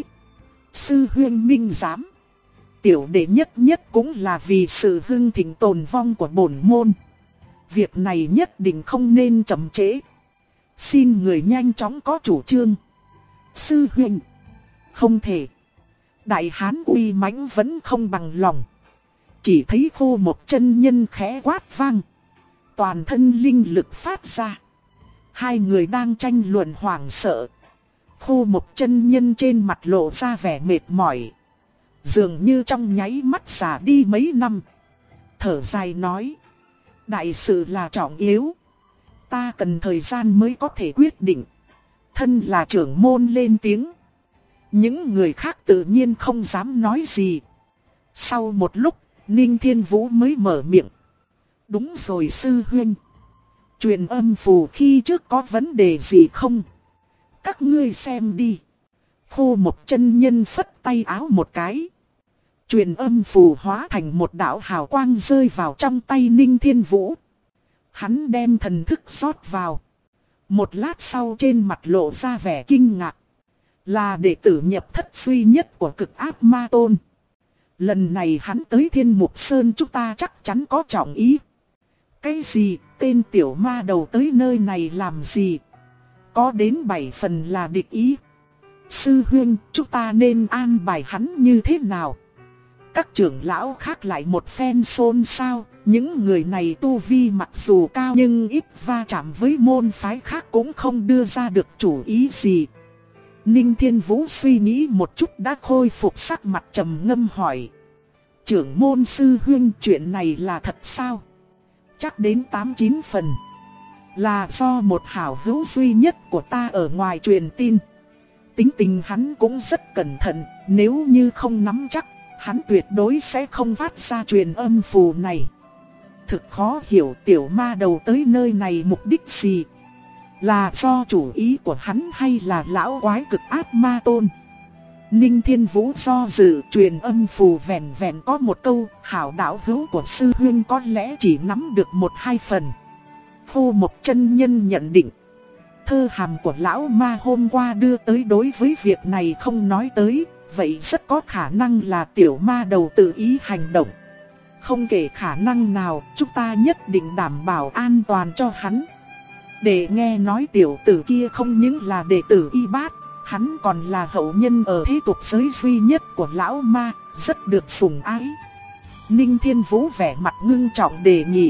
S1: Sư huynh minh giám, tiểu đệ nhất nhất cũng là vì sự hưng thịnh tồn vong của bổn môn. Việc này nhất định không nên chậm trễ. Xin người nhanh chóng có chủ trương. Sư huynh, không thể. Đại hán uy mãnh vẫn không bằng lòng. Chỉ thấy Khô Một chân nhân khẽ quát vang, toàn thân linh lực phát ra. Hai người đang tranh luận hoảng sợ. Khô Một chân nhân trên mặt lộ ra vẻ mệt mỏi, dường như trong nháy mắt già đi mấy năm. Thở dài nói, đại sự là trọng yếu, ta cần thời gian mới có thể quyết định. Thân là trưởng môn lên tiếng, những người khác tự nhiên không dám nói gì. Sau một lúc, Ninh Thiên Vũ mới mở miệng. Đúng rồi sư huynh, truyền âm phù khi trước có vấn đề gì không? Các ngươi xem đi. Khô Một chân nhân phất tay áo một cái. Truyền âm phù hóa thành một đạo hào quang rơi vào trong tay Ninh Thiên Vũ. Hắn đem thần thức rót vào. Một lát sau trên mặt lộ ra vẻ kinh ngạc. Là đệ tử nhập thất duy nhất của Cực Ác Ma Tôn. Lần này hắn tới Thiên Mục Sơn, chúng ta chắc chắn có trọng ý. Cái gì, tên tiểu ma đầu tới nơi này làm gì? Có đến 7 phần là địch ý. sư huynh, chúng ta nên an bài hắn như thế nào? Các trưởng lão khác lại một phen xôn xao. Những người này tu vi mặc dù cao nhưng ít va chạm với môn phái khác cũng không đưa ra được chủ ý gì. Ninh Thiên Vũ suy nghĩ một chút đã khôi phục sắc mặt trầm ngâm hỏi. Trưởng môn sư huynh, chuyện này là thật sao? Chắc đến 8-9 phần. Là do một hảo hữu duy nhất của ta ở ngoài truyền tin. Tính tình hắn cũng rất cẩn thận, nếu như không nắm chắc, hắn tuyệt đối sẽ không phát ra truyền âm phù này. Thực khó hiểu tiểu ma đầu tới nơi này mục đích gì? Là do chủ ý của hắn hay là lão quái cực ác ma tôn? Ninh Thiên Vũ do dự, truyền âm phù vẹn vẹn có một câu, hảo đạo hữu của sư huynh có lẽ chỉ nắm được 1-2 phần. Phu Mộc chân nhân nhận định, thơ hàm của lão ma hôm qua đưa tới đối với việc này không nói tới, vậy rất có khả năng là tiểu ma đầu tự ý hành động. Không kể khả năng nào, chúng ta nhất định đảm bảo an toàn cho hắn. Để nghe nói tiểu tử kia không những là đệ tử Y Bát, hắn còn là hậu nhân ở thế tục giới duy nhất của lão ma, rất được sủng ái. Ninh Thiên Vũ vẻ mặt ngưng trọng đề nghị.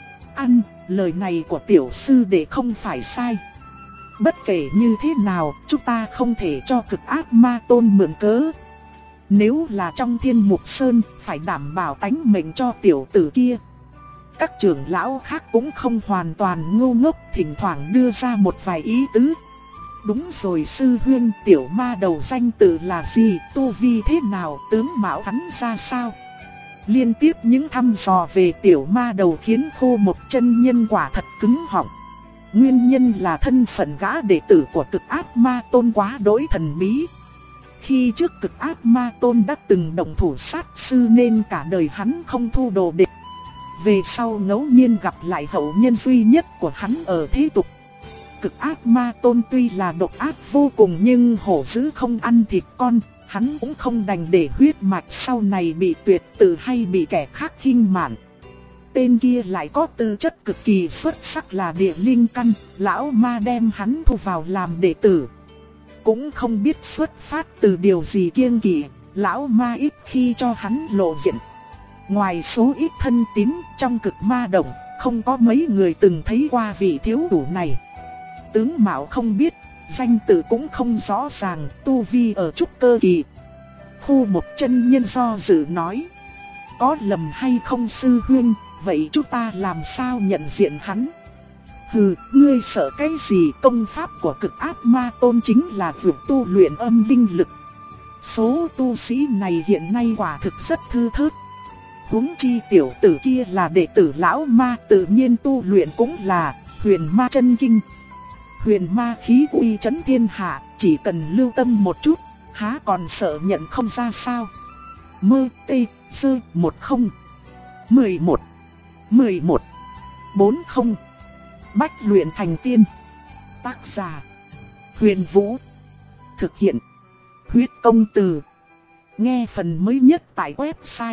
S1: Lời này của tiểu sư đệ không phải sai. Bất kể như thế nào, chúng ta không thể cho cực ác ma tôn mượn cớ. Nếu là trong Thiên Mục Sơn, phải đảm bảo tánh mệnh cho tiểu tử kia. Các trưởng lão khác cũng không hoàn toàn ngu ngốc, thỉnh thoảng đưa ra một vài ý tứ. Đúng rồi sư huynh, tiểu ma đầu danh tự là gì, tu vi thế nào, tướng mạo hắn ra sao? Liên tiếp những thăm dò về tiểu ma đầu khiến Khô Mộc chân nhân quả thật cứng họng. Nguyên nhân là thân phận gã đệ tử của cực ác ma tôn quá đỗi thần bí. Khi trước cực ác ma tôn đã từng động thủ sát sư nên cả đời hắn không thu đồ đệ. Về sau ngẫu nhiên gặp lại hậu nhân duy nhất của hắn ở thế tục. Cực ác ma tôn tuy là độc ác vô cùng nhưng hổ dữ không ăn thịt con, hắn cũng không đành để huyết mạch sau này bị tuyệt tử hay bị kẻ khác khinh mạn. Tên kia lại có tư chất cực kỳ xuất sắc là địa linh căn, lão ma đem hắn thu vào làm đệ tử. Cũng không biết xuất phát từ điều gì kiêng kỵ, lão ma ít khi cho hắn lộ diện. Ngoài số ít thân tín trong cực ma động, không có mấy người từng thấy qua vị thiếu chủ này. Tướng mạo không biết, danh tự cũng không rõ ràng, tu vi ở trúc cơ kỳ. Khu Mộc chân nhân do dự nói. Có lầm hay không sư huynh, vậy chúng ta làm sao nhận diện hắn? Hừ, ngươi sợ cái gì? Công pháp của cực ác ma tôn chính là việc tu luyện âm linh lực. Số tu sĩ này hiện nay quả thực rất thưa thớt. Huống chi tiểu tử kia là đệ tử lão ma, tự nhiên tu luyện cũng là huyền ma chân kinh. Huyền ma khí uy chấn thiên hạ, chỉ cần lưu tâm một chút, há còn sợ nhận không ra sao? Mơ tê sơ 10 11 11 40 Bách luyện thành tiên. Tác giả Huyền Vũ. Thực hiện Huyết Công Từ. Nghe phần mới nhất tại website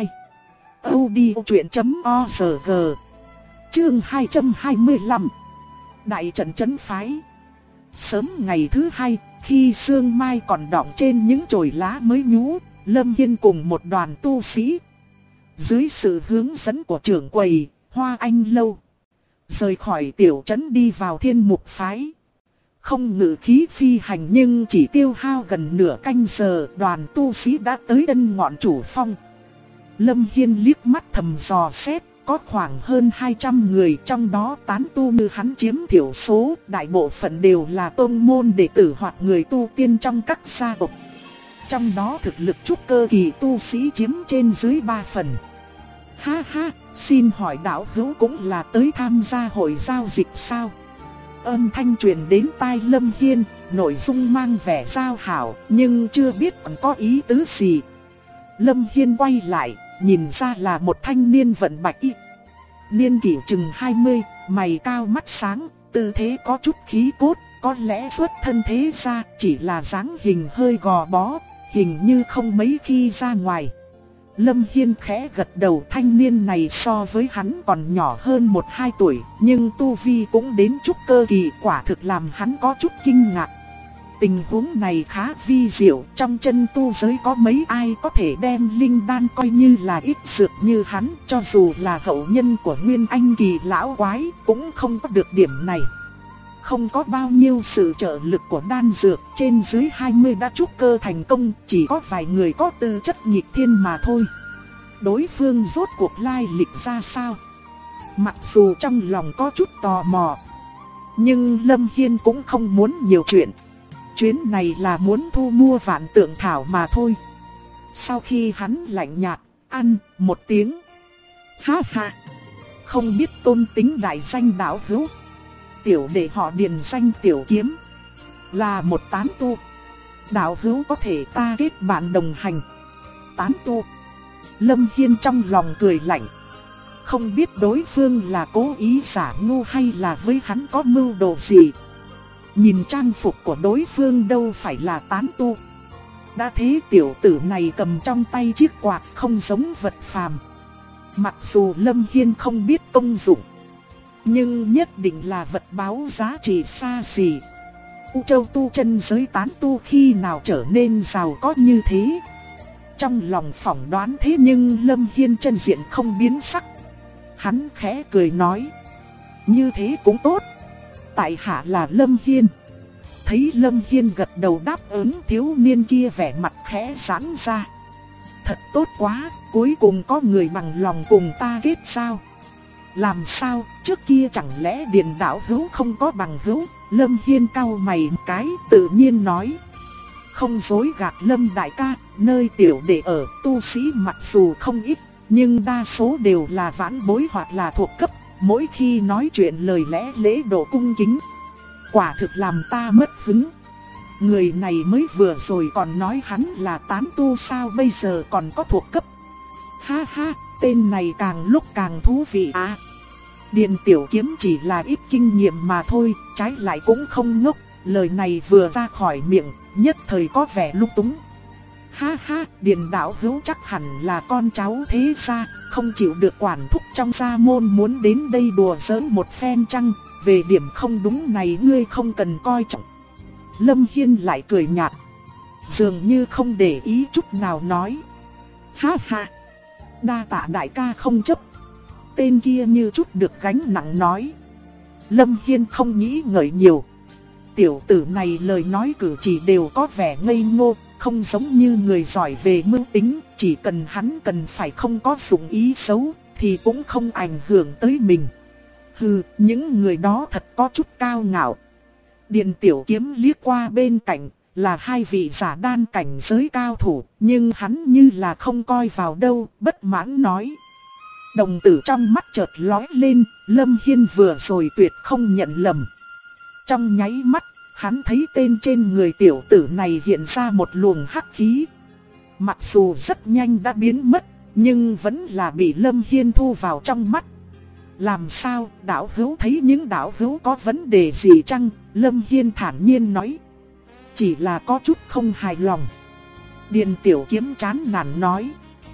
S1: audiochuyện.org. Chương 225. Đại trận trấn phái. Sớm ngày thứ hai, khi sương mai còn đọng trên những chồi lá mới nhú, Lâm Hiên cùng một đoàn tu sĩ, dưới sự hướng dẫn của trưởng quầy Hoa Anh Lâu, rời khỏi tiểu trấn đi vào Thiên Mục phái. Không ngự khí phi hành nhưng chỉ tiêu hao gần nửa canh giờ, đoàn tu sĩ đã tới chân ngọn chủ phong. Lâm Hiên liếc mắt thầm dò xét, có khoảng hơn 200 người, trong đó tán tu như hắn chiếm thiểu số, đại bộ phận đều là tôn môn đệ tử hoặc người tu tiên trong các gia tộc. Trong đó thực lực trúc cơ kỳ tu sĩ chiếm trên dưới 3 phần. Ha ha, xin hỏi đạo hữu cũng là tới tham gia hội giao dịch sao? Âm thanh truyền đến tai Lâm Hiên, nội dung mang vẻ giao hảo, nhưng chưa biết còn có ý tứ gì. Lâm Hiên quay lại, nhìn ra là một thanh niên vận bạch y. Niên kỷ chừng 20, mày cao mắt sáng, tư thế có chút khí cốt, có lẽ xuất thân thế gia, chỉ là dáng hình hơi gò bó, hình như không mấy khi ra ngoài. Lâm Hiên khẽ gật đầu, thanh niên này so với hắn còn nhỏ hơn 1-2 tuổi, nhưng tu vi cũng đến trúc cơ kỳ, quả thực làm hắn có chút kinh ngạc. Tình huống này khá vi diệu, trong chân tu giới có mấy ai có thể đem linh đan coi như là ít dược như hắn, cho dù là hậu nhân của Nguyên Anh kỳ lão quái cũng không có được điểm này. Không có bao nhiêu sự trợ lực của đan dược, trên dưới 20 đã trúc cơ thành công, chỉ có vài người có tư chất nghịch thiên mà thôi. Đối phương rốt cuộc lai lịch ra sao? Mặc dù trong lòng có chút tò mò, nhưng Lâm Hiên cũng không muốn nhiều chuyện. Chuyến này là muốn thu mua vạn tượng thảo mà thôi. Sau khi hắn lạnh nhạt, ăn một tiếng. Ha ha, không biết tôn tính đại danh đạo hữu. Tiểu đệ họ Điền danh Tiểu Kiếm, là một tán tu. Đạo hữu có thể ta kết bạn đồng hành. Tán tu? Lâm Hiên trong lòng cười lạnh. Không biết đối phương là cố ý giả ngu hay là với hắn có mưu đồ gì. Nhìn trang phục của đối phương đâu phải là tán tu. Đã thế tiểu tử này cầm trong tay chiếc quạt không giống vật phàm. Mặc dù Lâm Hiên không biết công dụng, nhưng nhất định là vật báu giá trị xa xỉ. U Châu tu chân giới tán tu khi nào trở nên giàu có như thế. Trong lòng phỏng đoán thế nhưng Lâm Hiên chân diện không biến sắc. Hắn khẽ cười nói, như thế cũng tốt. Tại hạ là Lâm Hiên. Thấy Lâm Hiên gật đầu đáp ứng, thiếu niên kia vẻ mặt khẽ giãn ra. Thật tốt quá, cuối cùng có người bằng lòng cùng ta kết giao. Làm sao, trước kia chẳng lẽ Điền đạo hữu không có bằng hữu? Lâm Hiên cau mày một cái, tự nhiên nói. Không dối gạt Lâm đại ca, nơi tiểu đệ ở tu sĩ mặc dù không ít, nhưng đa số đều là vãn bối hoặc là thuộc cấp. Mỗi khi nói chuyện lời lẽ lễ độ cung kính, quả thực làm ta mất hứng. Người này mới vừa rồi còn nói hắn là tán tu, sao bây giờ còn có thuộc cấp? Ha ha, tên này càng lúc càng thú vị à. Điền Tiểu Kiếm chỉ là ít kinh nghiệm mà thôi, trái lại cũng không ngốc. Lời này vừa ra khỏi miệng, nhất thời có vẻ lung túng. Ha ha, Điền đạo hữu chắc hẳn là con cháu thế gia, không chịu được quản thúc trong gia môn muốn đến đây đùa giỡn một phen chăng? Về điểm không đúng này ngươi không cần coi trọng. Lâm Hiên lại cười nhạt, dường như không để ý chút nào nói. Ha ha, đa tạ đại ca không chấp. Tên kia như chút được gánh nặng nói. Lâm Hiên không nghĩ ngợi nhiều. Tiểu tử này lời nói cử chỉ đều có vẻ ngây ngô, không giống như người giỏi về mưu tính. Chỉ cần hắn cần phải không có dụng ý xấu, thì cũng không ảnh hưởng tới mình. Hừ, những người đó thật có chút cao ngạo. Điền Tiểu Kiếm liếc qua bên cạnh, là hai vị giả đan cảnh giới cao thủ, nhưng hắn như là không coi vào đâu, bất mãn nói. Đồng tử trong mắt chợt lóe lên, Lâm Hiên vừa rồi tuyệt không nhận lầm. Trong nháy mắt, hắn thấy tên trên người tiểu tử này hiện ra một luồng hắc khí. Mặc dù rất nhanh đã biến mất, nhưng vẫn là bị Lâm Hiên thu vào trong mắt. Làm sao, đạo hữu thấy những đạo hữu có vấn đề gì chăng? Lâm Hiên thản nhiên nói. Chỉ là có chút không hài lòng. Điền Tiểu Kiếm chán nản nói.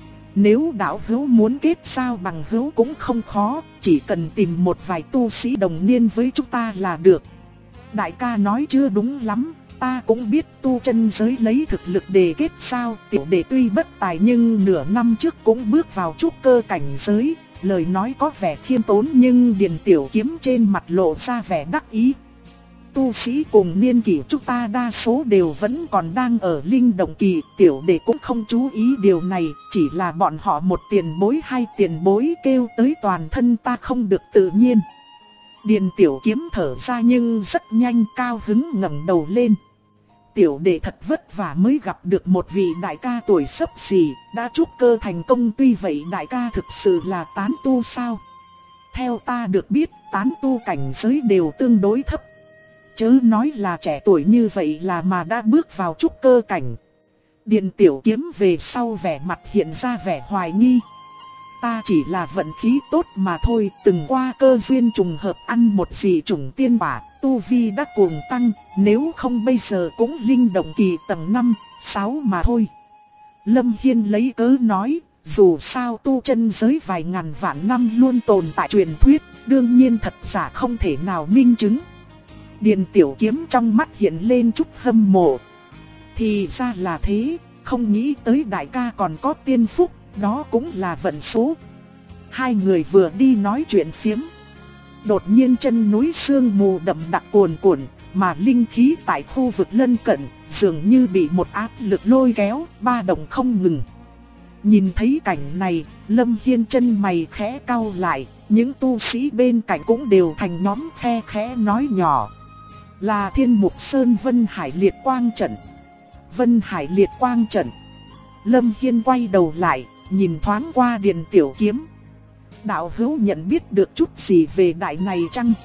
S1: Nếu đạo hữu muốn kết giao bằng hữu cũng không khó, chỉ cần tìm một vài tu sĩ đồng niên với chúng ta là được. Đại ca nói chưa đúng lắm, ta cũng biết tu chân giới lấy thực lực để kết giao. Tiểu đệ tuy bất tài nhưng nửa năm trước cũng bước vào trúc cơ cảnh giới. Lời nói có vẻ khiêm tốn nhưng Điền Tiểu Kiếm trên mặt lộ ra vẻ đắc ý. Tu sĩ cùng niên kỷ chúng ta đa số đều vẫn còn đang ở linh động kỳ, tiểu đệ cũng không chú ý điều này, chỉ là bọn họ một tiền bối hai tiền bối kêu tới toàn thân ta không được tự nhiên. Điền Tiểu Kiếm thở ra nhưng rất nhanh cao hứng ngẩng đầu lên. Tiểu đệ thật vất vả mới gặp được một vị đại ca tuổi xấp xỉ, đã trúc cơ thành công, tuy vậy đại ca thực sự là tán tu sao? Theo ta được biết, tán tu cảnh giới đều tương đối thấp. Chớ nói là trẻ tuổi như vậy là mà đã bước vào trúc cơ cảnh. Điền Tiểu Kiếm về sau vẻ mặt hiện ra vẻ hoài nghi. Ta chỉ là vận khí tốt mà thôi, từng qua cơ duyên trùng hợp ăn một dị chủng tiên quả, tu vi đã cuồng tăng, nếu không bây giờ cũng linh động kỳ tầng 5, 6 mà thôi. Lâm Hiên lấy cớ nói, dù sao tu chân giới vài ngàn vạn năm luôn tồn tại truyền thuyết, đương nhiên thật giả không thể nào minh chứng. Điền Tiểu Kiếm trong mắt hiện lên chút hâm mộ. Thì ra là thế, không nghĩ tới đại ca còn có tiên phúc, đó cũng là vận số. Hai người vừa đi nói chuyện phiếm. Đột nhiên chân núi sương mù đậm đặc cuồn cuộn, mà linh khí tại khu vực lân cận dường như bị một áp lực lôi kéo, ba động không ngừng. Nhìn thấy cảnh này, Lâm Hiên chân mày khẽ cau lại, những tu sĩ bên cạnh cũng đều thành nhóm khe khẽ nói nhỏ. Là Thiên Mục Sơn Vân Hải Liệt Quang Trận. Vân Hải Liệt Quang Trận. Lâm Hiên quay đầu lại, nhìn thoáng qua Điền Tiểu Kiếm. Đạo hữu nhận biết được chút gì về đại này chăng?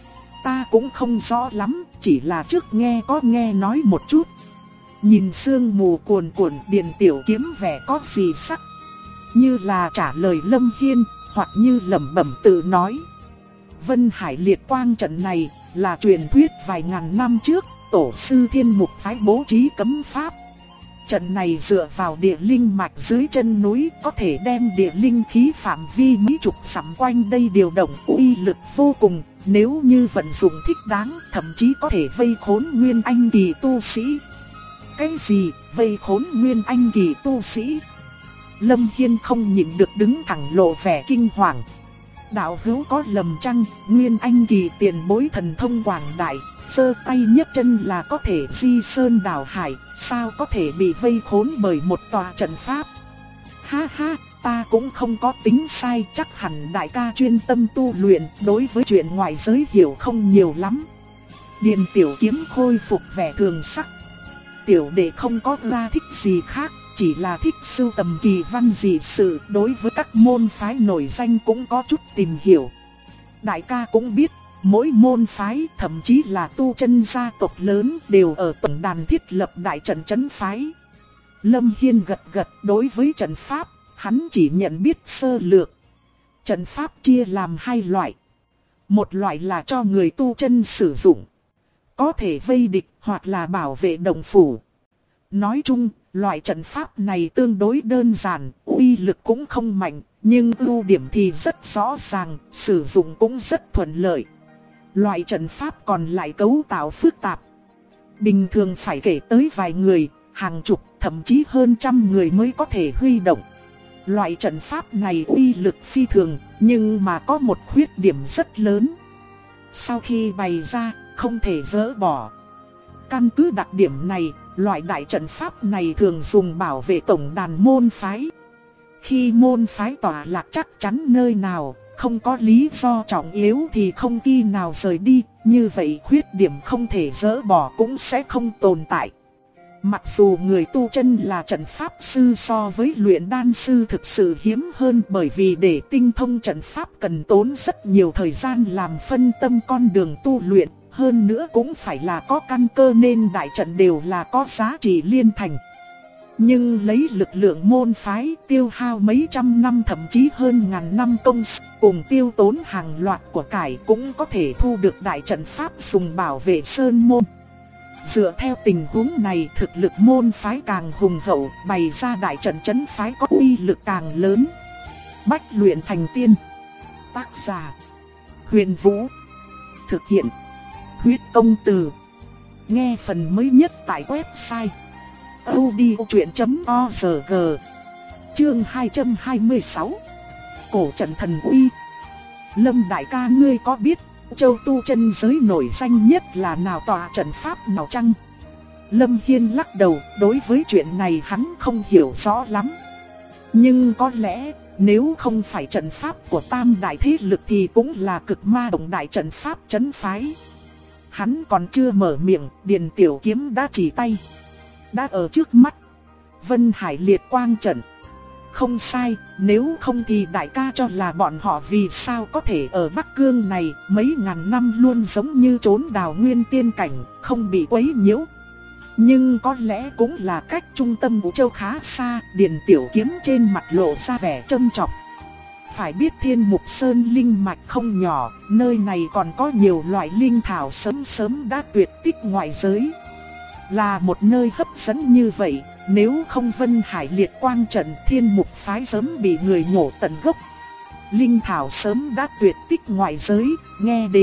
S1: Ta cũng không rõ lắm, chỉ là trước nghe nói một chút. Nhìn sương mù cuồn cuộn, Điền Tiểu Kiếm vẻ có gì sắc, như là trả lời Lâm Hiên, hoặc như lẩm bẩm tự nói. Vân Hải Liệt Quang Trận này là truyền thuyết vài ngàn năm trước, tổ sư Thiên Mục phái bố trí cấm pháp. Trận này dựa vào địa linh mạch dưới chân núi, có thể đem địa linh khí phạm vi mấy chục dặm quanh đây điều động, uy lực vô cùng. Nếu như vận dụng thích đáng, thậm chí có thể vây khốn Nguyên Anh kỳ tu sĩ. Cái gì, vây khốn Nguyên Anh kỳ tu sĩ? Lâm Hiên không nhịn được đứng thẳng lộ vẻ kinh hoàng. Đạo hữu có lầm chăng? Nguyên Anh kỳ tiền bối thần thông quảng đại, giơ tay nhấc chân là có thể di sơn đảo hải, sao có thể bị vây khốn bởi một tòa trận pháp? Ha ha, ta cũng không có tính sai, chắc hẳn đại ca chuyên tâm tu luyện, đối với chuyện ngoại giới hiểu không nhiều lắm. Điền Tiểu Kiếm khôi phục vẻ thường sắc. Tiểu đệ không có ra thích gì khác, chỉ là thích sưu tầm kỳ văn dị sự, đối với các môn phái nổi danh cũng có chút tìm hiểu. Đại ca cũng biết, mỗi môn phái, thậm chí là tu chân gia tộc lớn đều ở tổng đàn thiết lập đại trận trấn phái. Lâm Hiên gật gật, đối với trận pháp, hắn chỉ nhận biết sơ lược. Trận pháp chia làm hai loại. Một loại là cho người tu chân sử dụng, có thể vây địch hoặc là bảo vệ động phủ. Nói chung, loại trận pháp này tương đối đơn giản, uy lực cũng không mạnh, nhưng ưu điểm thì rất rõ ràng, sử dụng cũng rất thuận lợi. Loại trận pháp còn lại cấu tạo phức tạp. Bình thường phải kể tới vài người, hàng chục, thậm chí hơn trăm người mới có thể huy động. Loại trận pháp này uy lực phi thường, nhưng mà có một khuyết điểm rất lớn. Sau khi bày ra, không thể dỡ bỏ. Căn cứ đặc điểm này, loại đại trận pháp này thường dùng bảo vệ tổng đàn môn phái. Khi môn phái tọa lạc chắc chắn nơi nào, không có lý do trọng yếu thì không khi nào rời đi, như vậy khuyết điểm không thể dỡ bỏ cũng sẽ không tồn tại. Mặc dù người tu chân là trận pháp sư so với luyện đan sư thực sự hiếm hơn, bởi vì để tinh thông trận pháp cần tốn rất nhiều thời gian làm phân tâm con đường tu luyện, hơn nữa cũng phải là có căn cơ nên đại trận đều là có giá trị liên thành. Nhưng lấy lực lượng môn phái tiêu hao mấy trăm năm thậm chí hơn ngàn năm công sức, cùng tiêu tốn hàng loạt của cải cũng có thể thu được đại trận pháp dùng bảo vệ sơn môn. Dựa theo tình huống này, thực lực môn phái càng hùng hậu, bày ra đại trận trấn phái có uy lực càng lớn. Bách luyện thành tiên. Tác giả: Huyền Vũ. Thực hiện: Huyết Công Từ. Nghe phần mới nhất tại website audiochuyện.org. Chương 226. Cổ trận thần uy. Lâm đại ca, ngươi có biết châu tu chân giới nổi danh nhất là nào tòa trận pháp nào chăng? Lâm Hiên lắc đầu, đối với chuyện này hắn không hiểu rõ lắm. Nhưng có lẽ, nếu không phải trận pháp của tam đại thế lực thì cũng là Cực Ma Động đại trận pháp trấn phái. Hắn còn chưa mở miệng, Điền Tiểu Kiếm đã chỉ tay. Đã ở trước mắt. Vân Hải Liệt Quang Trận. Không sai, nếu không thì đại ca cho là bọn họ vì sao có thể ở Bắc Cương này mấy ngàn năm luôn giống như trốn đào nguyên tiên cảnh, không bị quấy nhiễu. Nhưng có lẽ cũng là cách trung tâm Vũ Châu khá xa. Điền Tiểu Kiếm trên mặt lộ ra vẻ châm chọc. Phải biết Thiên Mục Sơn linh mạch không nhỏ, nơi này còn có nhiều loại linh thảo sớm đã tuyệt tích ngoại giới. Là một nơi hấp dẫn như vậy, nếu không Vân Hải Liệt Quang Trận, Thiên Mục phái sớm bị người nhổ tận gốc. Linh thảo sớm đã tuyệt tích ngoại giới, nghe đến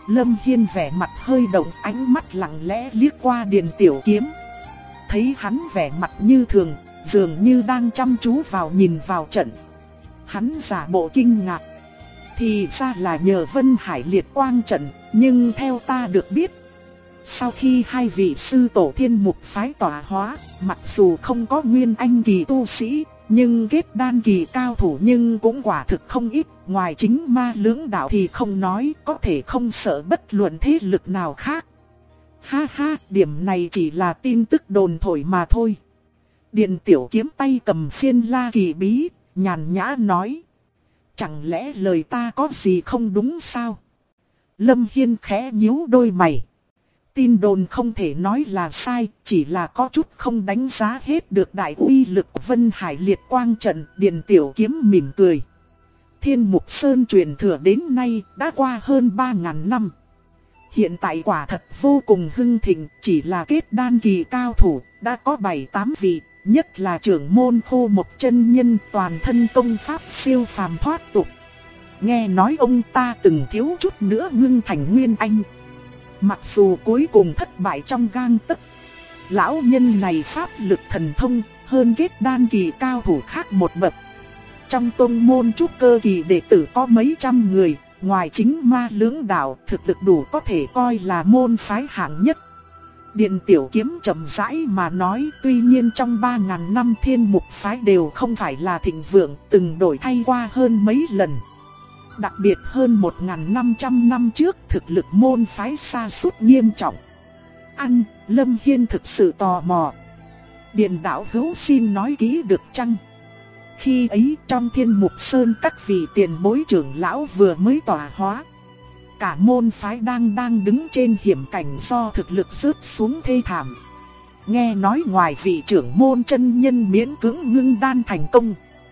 S1: Lâm Hiên vẻ mặt hơi động, ánh mắt lặng lẽ liếc qua Điền Tiểu Kiếm. Thấy hắn vẻ mặt như thường, dường như đang chăm chú nhìn vào trận. Hắn giả bộ kinh ngạc. Thì ra là nhờ Vân Hải Liệt Quang trận, nhưng theo ta được biết, sau khi hai vị sư tổ Thiên Mục phái tọa hóa, mặc dù không có nguyên anh kỳ tu sĩ, nhưng kết đan kỳ cao thủ nhưng cũng quả thực không ít. Ngoài chính Ma Lưỡng đạo thì không nói, có thể không sợ bất luận thế lực nào khác. Ha ha, điểm này chỉ là tin tức đồn thổi mà thôi. Điền Tiểu Kiếm tay cầm phiên la kỳ bí, nhàn nhã nói. Chẳng lẽ lời ta có gì không đúng sao? Lâm Hiên khẽ nhíu đôi mày. Tin đồn không thể nói là sai, chỉ là có chút không đánh giá hết được đại uy lực của Vân Hải Liệt Quang trận. Điền Tiểu Kiếm mỉm cười. Thiên Mục Sơn truyền thừa đến nay đã qua hơn 3.000 năm. Hiện tại quả thật vô cùng hưng thịnh, chỉ là kết đan kỳ cao thủ, đã có 7-8 vị, nhất là trưởng môn Khô Mộc chân nhân toàn thân công pháp siêu phàm thoát tục. Nghe nói ông ta từng thiếu chút nữa ngưng thành nguyên anh. Mặc dù cuối cùng thất bại trong gang tấc, lão nhân này pháp lực thần thông hơn kết đan kỳ cao thủ khác một bậc. Trong tông môn trúc cơ kỳ đệ tử có mấy trăm người, ngoài chính Ma Lưỡng đạo thực lực đủ có thể coi là môn phái hạng nhất. Điền Tiểu Kiếm chậm rãi mà nói, tuy nhiên trong 3.000 năm Thiên Mục phái đều không phải là thịnh vượng, từng đổi thay qua hơn mấy lần. Đặc biệt hơn 1.500 năm trước thực lực môn phái sa sút nghiêm trọng. Lâm Hiên thực sự tò mò. Điền đạo hữu xin nói kỹ được chăng? Khi ấy trong Thiên Mục Sơn các vị tiền bối trưởng lão vừa mới tọa hóa. Cả môn phái đang đứng trên hiểm cảnh do thực lực rớt xuống thê thảm. Nghe nói ngoài vị trưởng môn chân nhân miễn cưỡng ngưng đan thành công,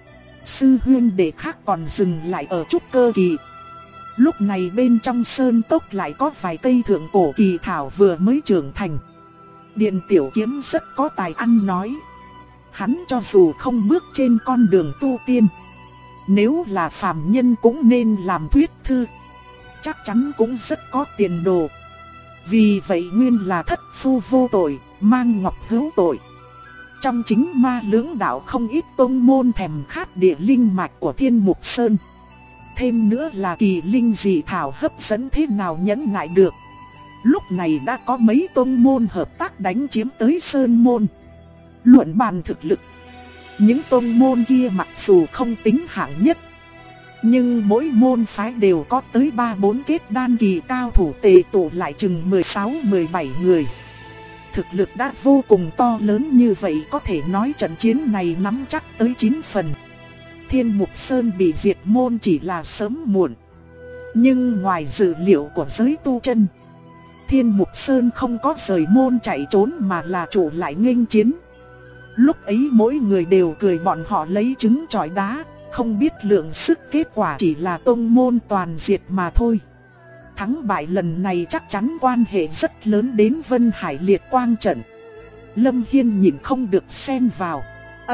S1: sư huynh đệ khác còn dừng lại ở trúc cơ kỳ. Lúc này bên trong sơn tốc lại có vài cây thượng cổ kỳ thảo vừa mới trưởng thành. Điền Tiểu Kiếm rất có tài ăn nói. Hắn cho dù không bước trên con đường tu tiên, nếu là phàm nhân cũng nên làm thuyết thư, chắc chắn cũng rất có tiền đồ. Vì vậy nguyên là thất phu vô tội, mang ngọc hữu tội. Trong chính Ma Lưỡng đạo không ít tông môn thèm khát địa linh mạch của Thiên Mục Sơn. Thêm nữa là kỳ linh dị thảo hấp dẫn thế nào nhẫn nại được. Lúc này đã có mấy tông môn hợp tác đánh chiếm tới Sơn môn. Luận bàn thực lực, những tông môn kia mặc dù không tính hạng nhất, nhưng mỗi môn phái đều có tới 3-4 kết đan kỳ cao thủ tề tụ lại chừng 16-17 người. Thực lực đã vô cùng to lớn như vậy, có thể nói trận chiến này nắm chắc tới 9 phần. Thiên Mục Sơn bị diệt môn chỉ là sớm muộn. Nhưng ngoài dự liệu của giới tu chân, Thiên Mục Sơn không có rời môn chạy trốn mà là trụ lại nghênh chiến. Lúc ấy mỗi người đều cười bọn họ lấy trứng chọi đá, không biết lượng sức, kết quả chỉ là tông môn toàn diệt mà thôi. Thắng bại lần này chắc chắn quan hệ rất lớn đến Vân Hải Liệt Quang trận. Lâm Hiên nhìn không được xen vào.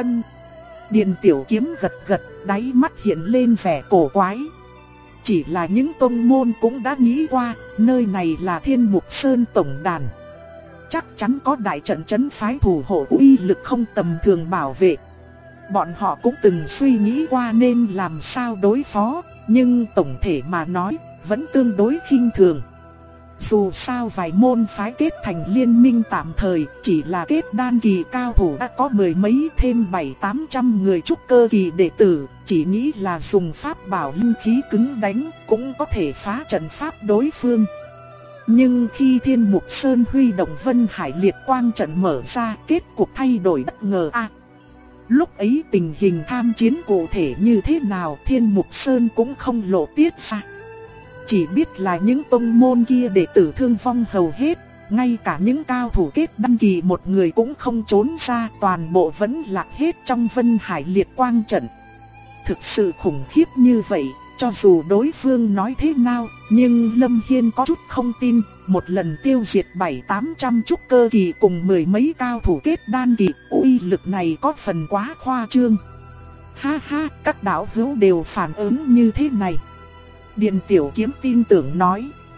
S1: Điền Tiểu Kiếm gật gật, đáy mắt hiện lên vẻ cổ quái. Chỉ là những tông môn cũng đã nghĩ qua, nơi này là Thiên Mục Sơn tổng đàn, chắc chắn có đại trận trấn phái thủ hộ uy lực không tầm thường bảo vệ. Bọn họ cũng từng suy nghĩ qua nên làm sao đối phó, nhưng tổng thể mà nói, vẫn tương đối khinh thường. Dù sao vài môn phái kết thành liên minh tạm thời, chỉ là kết đan kỳ cao thủ đã có mười mấy, thêm 700-800 người trúc cơ kỳ đệ tử, chỉ nghĩ là dùng pháp bảo linh khí cứng đánh, cũng có thể phá trận pháp đối phương. Nhưng khi Thiên Mục Sơn huy động Vân Hải Liệt Quang trận mở ra, kết cục thay đổi bất ngờ a. Lúc ấy tình hình tham chiến cụ thể như thế nào Thiên Mục Sơn cũng không lộ tiết ra. Chỉ biết là những tông môn kia đệ tử thương vong hầu hết, ngay cả những cao thủ kết đăng kỳ một người cũng không trốn ra, toàn bộ vẫn lạc hết trong Vân Hải Liệt Quang trận. Thực sự khủng khiếp như vậy, cho dù đối phương nói thế nào, nhưng Lâm Hiên có chút không tin, một lần tiêu diệt 700-800 trúc cơ kỳ cùng mười mấy cao thủ kết đan kỳ, uy lực này có phần quá khoa trương. Ha ha, các đạo hữu đều phản ứng như thế này. Điền Tiểu Kiếm tin tưởng nói.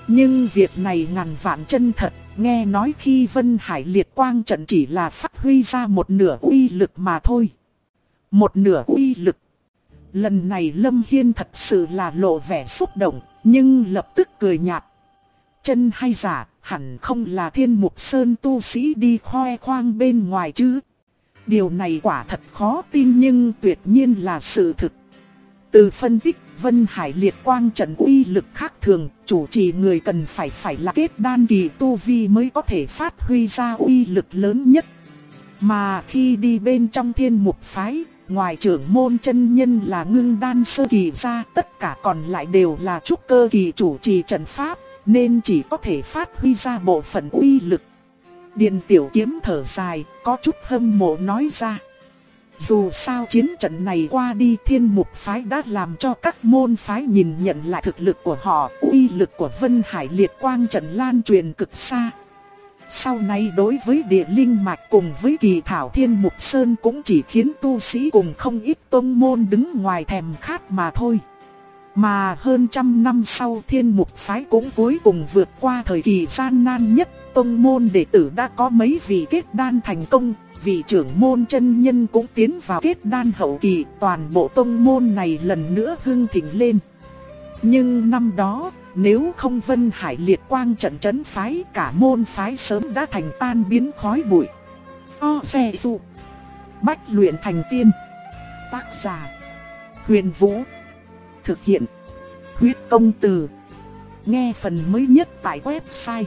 S1: Nhưng việc này ngàn vạn chân thật, nghe nói khi Vân Hải Liệt Quang trận chỉ là phát huy ra một nửa uy lực mà thôi. Một nửa uy lực. Lần này Lâm Hiên thật sự là lộ vẻ xúc động, nhưng lập tức cười nhạt. Chân hay giả, hẳn không là Thiên Mục Sơn tu sĩ đi khoe khoang bên ngoài chứ. Điều này quả thật khó tin nhưng tuyệt nhiên là sự thực. Từ phân tích, Vân Hải Liệt Quang trận uy lực khác thường, chủ trì người cần phải là kết đan kỳ tu vi mới có thể phát huy ra uy lực lớn nhất. Mà khi đi bên trong Thiên Mục phái, ngoài trưởng môn chân nhân là ngưng đan sơ kỳ ra, tất cả còn lại đều là trúc cơ kỳ chủ trì trận pháp, nên chỉ có thể phát huy ra bộ phận uy lực. Điền Tiểu Kiếm thở dài, có chút hâm mộ nói ra. Dù sao chiến trận này qua đi, Thiên Mục phái đã làm cho các môn phái nhìn nhận lại thực lực của họ, uy lực của Vân Hải Liệt Quang trận lan truyền cực xa. Sau này đối với địa linh mạch cùng với kỳ thảo Thiên Mục Sơn cũng chỉ khiến tu sĩ cùng không ít tông môn đứng ngoài thèm khát mà thôi. Mà hơn trăm năm sau Thiên Mục phái cũng cuối cùng vượt qua thời kỳ gian nan nhất, tông môn đệ tử đã có mấy vị kết đan thành công, vị trưởng môn chân nhân cũng tiến vào kết đan hậu kỳ, toàn bộ tông môn này lần nữa hưng thịnh lên. Nhưng năm đó, nếu không Vân Hải Liệt Quang trận trấn phái, cả môn phái sớm đã thành tan biến khói bụi. Xe dụ Bách luyện thành tiên. Tác giả Huyền Vũ. Thực hiện Huyết Công Từ. Nghe phần mới nhất tại website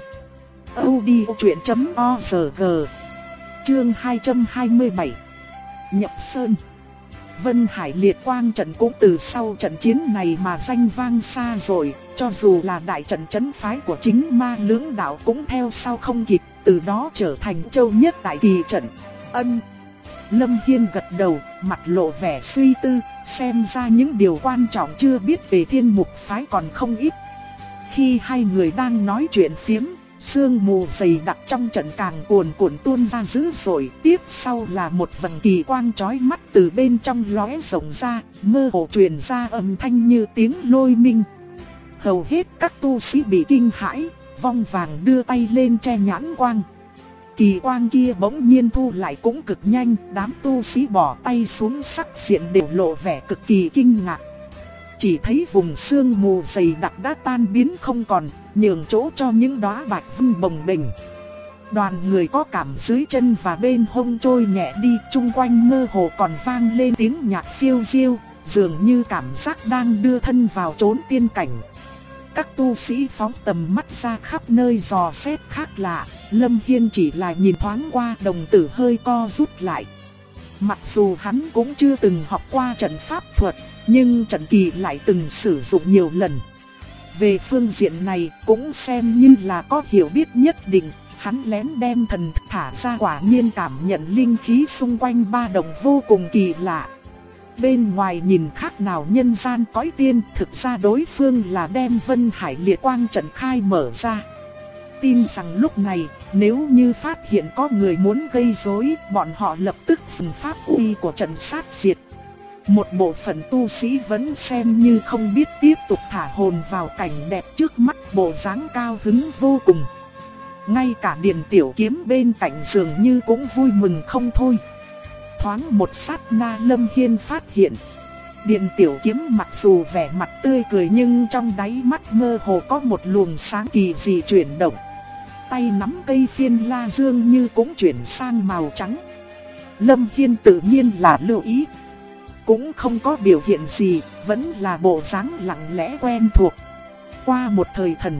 S1: audiochuyện.org. Chương 227 Nhập Sơn. Vân Hải Liệt Quang trận cũng từ sau trận chiến này mà danh vang xa rồi, cho dù là đại trận trấn phái của chính Ma Lưỡng Đạo cũng theo sau không kịp, từ đó trở thành châu nhất đại kỳ trận. Lâm Hiên gật đầu, mặt lộ vẻ suy tư, xem ra những điều quan trọng chưa biết về Thiên Mục phái còn không ít. Khi hai người đang nói chuyện phiếm, sương mù dày đặc trong trận càng cuồn cuộn tuôn ra dữ dội, tiếp sau là một vầng kỳ quang chói mắt từ bên trong lóe rộng ra, mơ hồ truyền ra âm thanh như tiếng lôi minh. Hầu hết các tu sĩ bị kinh hãi, vong vàng đưa tay lên che nhãn quang. Kỳ quang kia bỗng nhiên thu lại cũng cực nhanh, đám tu sĩ bỏ tay xuống sắc diện đều lộ vẻ cực kỳ kinh ngạc. Chỉ thấy vùng sương mù dày đặc đã tan biến không còn, nhường chỗ cho những đóa bạch vân bồng bềnh. Đoàn người có cảm dưới chân và bên hông trôi nhẹ đi, chung quanh mơ hồ còn vang lên tiếng nhạc phiêu diêu, dường như cảm giác đang đưa thân vào chốn tiên cảnh. Các tu sĩ phóng tầm mắt ra khắp nơi dò xét khác lạ, Lâm Hiên chỉ là nhìn thoáng qua, đồng tử hơi co rút lại. Mặc dù hắn cũng chưa từng học qua trận pháp thuật, nhưng trận kỳ lại từng sử dụng nhiều lần. Về phương diện này cũng xem như là có hiểu biết nhất định, hắn lén đem thần thức thả ra, quả nhiên cảm nhận linh khí xung quanh ba động vô cùng kỳ lạ. Bên ngoài nhìn khác nào nhân gian cõi tiên, thực ra đối phương là đem Vân Hải Liệt Quang trận khai mở ra. Tin rằng lúc này, nếu như phát hiện có người muốn gây rối, bọn họ lập tức dùng pháp uy của trận sát diệt. Một bộ phận tu sĩ vẫn xem như không biết, tiếp tục thả hồn vào cảnh đẹp trước mắt, bộ dáng cao hứng vô cùng. Ngay cả Điền Tiểu Kiếm bên cạnh dường như cũng vui mừng không thôi. Thoáng một sát na Lâm Hiên phát hiện, Điền Tiểu Kiếm mặc dù vẻ mặt tươi cười nhưng trong đáy mắt mơ hồ có một luồng sáng kỳ dị chuyển động. Tay nắm cây phiên la dương như cũng chuyển sang màu trắng. Lâm Hiên tự nhiên là lưu ý, cũng không có biểu hiện gì, vẫn là bộ dáng lặng lẽ quen thuộc. Qua một thời thần,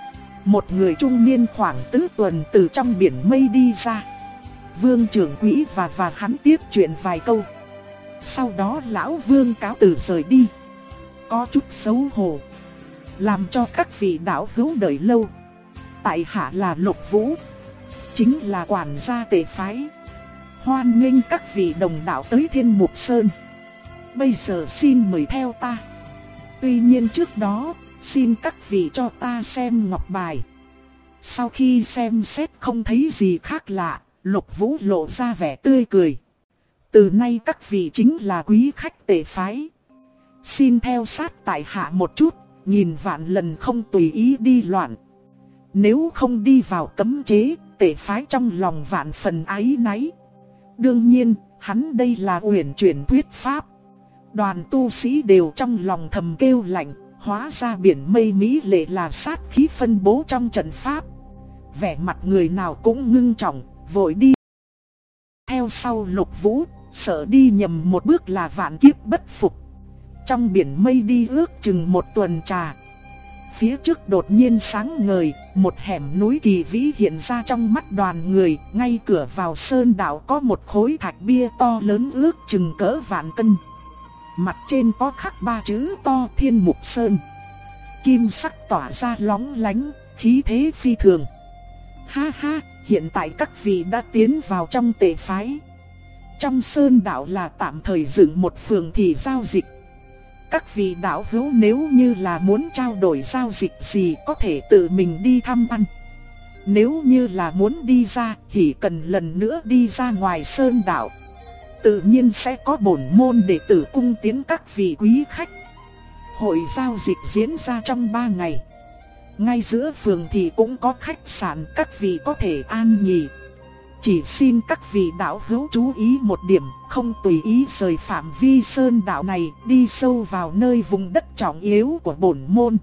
S1: một người trung niên khoảng tứ tuần từ trong biển mây đi ra. Vương trưởng quỹ và hắn tiếp chuyện vài câu. Sau đó lão Vương cáo từ rời đi, có chút xấu hổ, làm cho các vị đạo hữu đợi lâu. Tại hạ là Lục Vũ, chính là quản gia Tề phái. Hoan nghênh các vị đồng đạo tới Thiên Mục Sơn. Bây giờ xin mời theo ta. Tuy nhiên trước đó, xin các vị cho ta xem ngọc bài. Sau khi xem xét không thấy gì khác lạ, Lục Vũ lộ ra vẻ tươi cười. Từ nay các vị chính là quý khách Tề phái. Xin theo sát tại hạ một chút, nghìn vạn lần không tùy ý đi loạn. Nếu không đi vào cấm chế, tể phái trong lòng vạn phần áy náy. Đương nhiên, hắn đây là uyển chuyển thuyết pháp. Đoàn tu sĩ đều trong lòng thầm kêu lạnh, hóa ra biển mây mỹ lệ là sát khí phân bố trong trận pháp. Vẻ mặt người nào cũng ngưng trọng, vội đi theo sau Lục Vũ, sợ đi nhầm một bước là vạn kiếp bất phục. Trong biển mây đi ước chừng một tuần trà. Phía trước đột nhiên sáng ngời, một hẻm núi kỳ vĩ hiện ra trong mắt đoàn người. Ngay cửa vào sơn đạo có một khối thạch bia to lớn ước chừng cỡ vạn cân. Mặt trên có khắc 3 chữ to Thiên Mục Sơn. Kim sắc tỏa ra lóng lánh, khí thế phi thường. Ha ha, hiện tại các vị đã tiến vào trong tể phái. Trong sơn đạo là tạm thời dựng một phường thị giao dịch. Các vị đạo hữu nếu như là muốn trao đổi giao dịch gì có thể tự mình đi thăm ăn. Nếu như là muốn đi ra thì cần lần nữa đi ra ngoài sơn đạo. Tự nhiên sẽ có bổn môn đệ tử cung tiến các vị quý khách. Hội giao dịch diễn ra trong 3 ngày. Ngay giữa phường thì cũng có khách sạn các vị có thể an nghỉ. Chỉ xin các vị đạo hữu chú ý một điểm, không tùy ý rời phạm vi sơn đạo này đi sâu vào nơi vùng đất trọng yếu của bổn môn.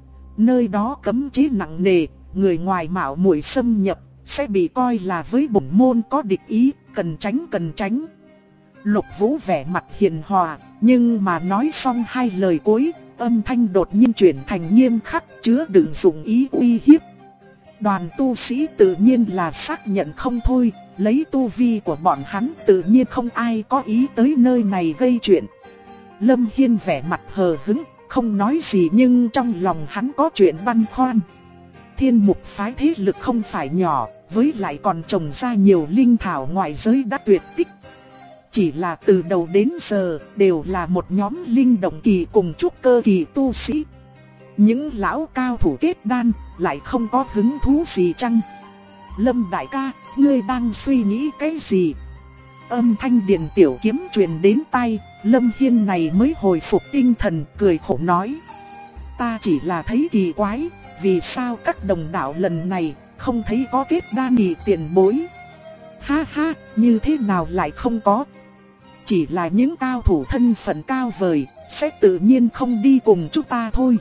S1: Nơi đó cấm chế nặng nề, người ngoài mạo muội xâm nhập sẽ bị coi là với bổn môn có địch ý, cần tránh. Lục Vũ vẻ mặt hiền hòa, nhưng mà nói xong 2 lời cuối, âm thanh đột nhiên chuyển thành nghiêm khắc, chứa đựng dụng ý uy hiếp. Đoàn tu sĩ tự nhiên là xác nhận không thôi, lấy tu vi của bọn hắn tự nhiên không ai có ý tới nơi này gây chuyện. Lâm Hiên vẻ mặt hờ hững, không nói gì nhưng trong lòng hắn có chuyện băn khoăn. Thiên Mục phái thế lực không phải nhỏ, với lại còn trồng ra nhiều linh thảo ngoại giới đã tuyệt tích. Chỉ là từ đầu đến giờ đều là một nhóm linh động kỳ cùng trúc cơ kỳ tu sĩ. Những lão cao thủ kết đan lại không có hứng thú gì chăng? Lâm đại ca, ngươi đang suy nghĩ cái gì? Âm thanh Điền Tiểu Kiếm truyền đến tai, Lâm Hiên này mới hồi phục tinh thần, cười khổ nói. Ta chỉ là thấy kỳ quái, vì sao các đồng đạo lần này không thấy có kết đan kỳ tiền bối? Ha ha, như thế nào lại không có? Chỉ là những cao thủ thân phận cao vời, sẽ tự nhiên không đi cùng chúng ta thôi.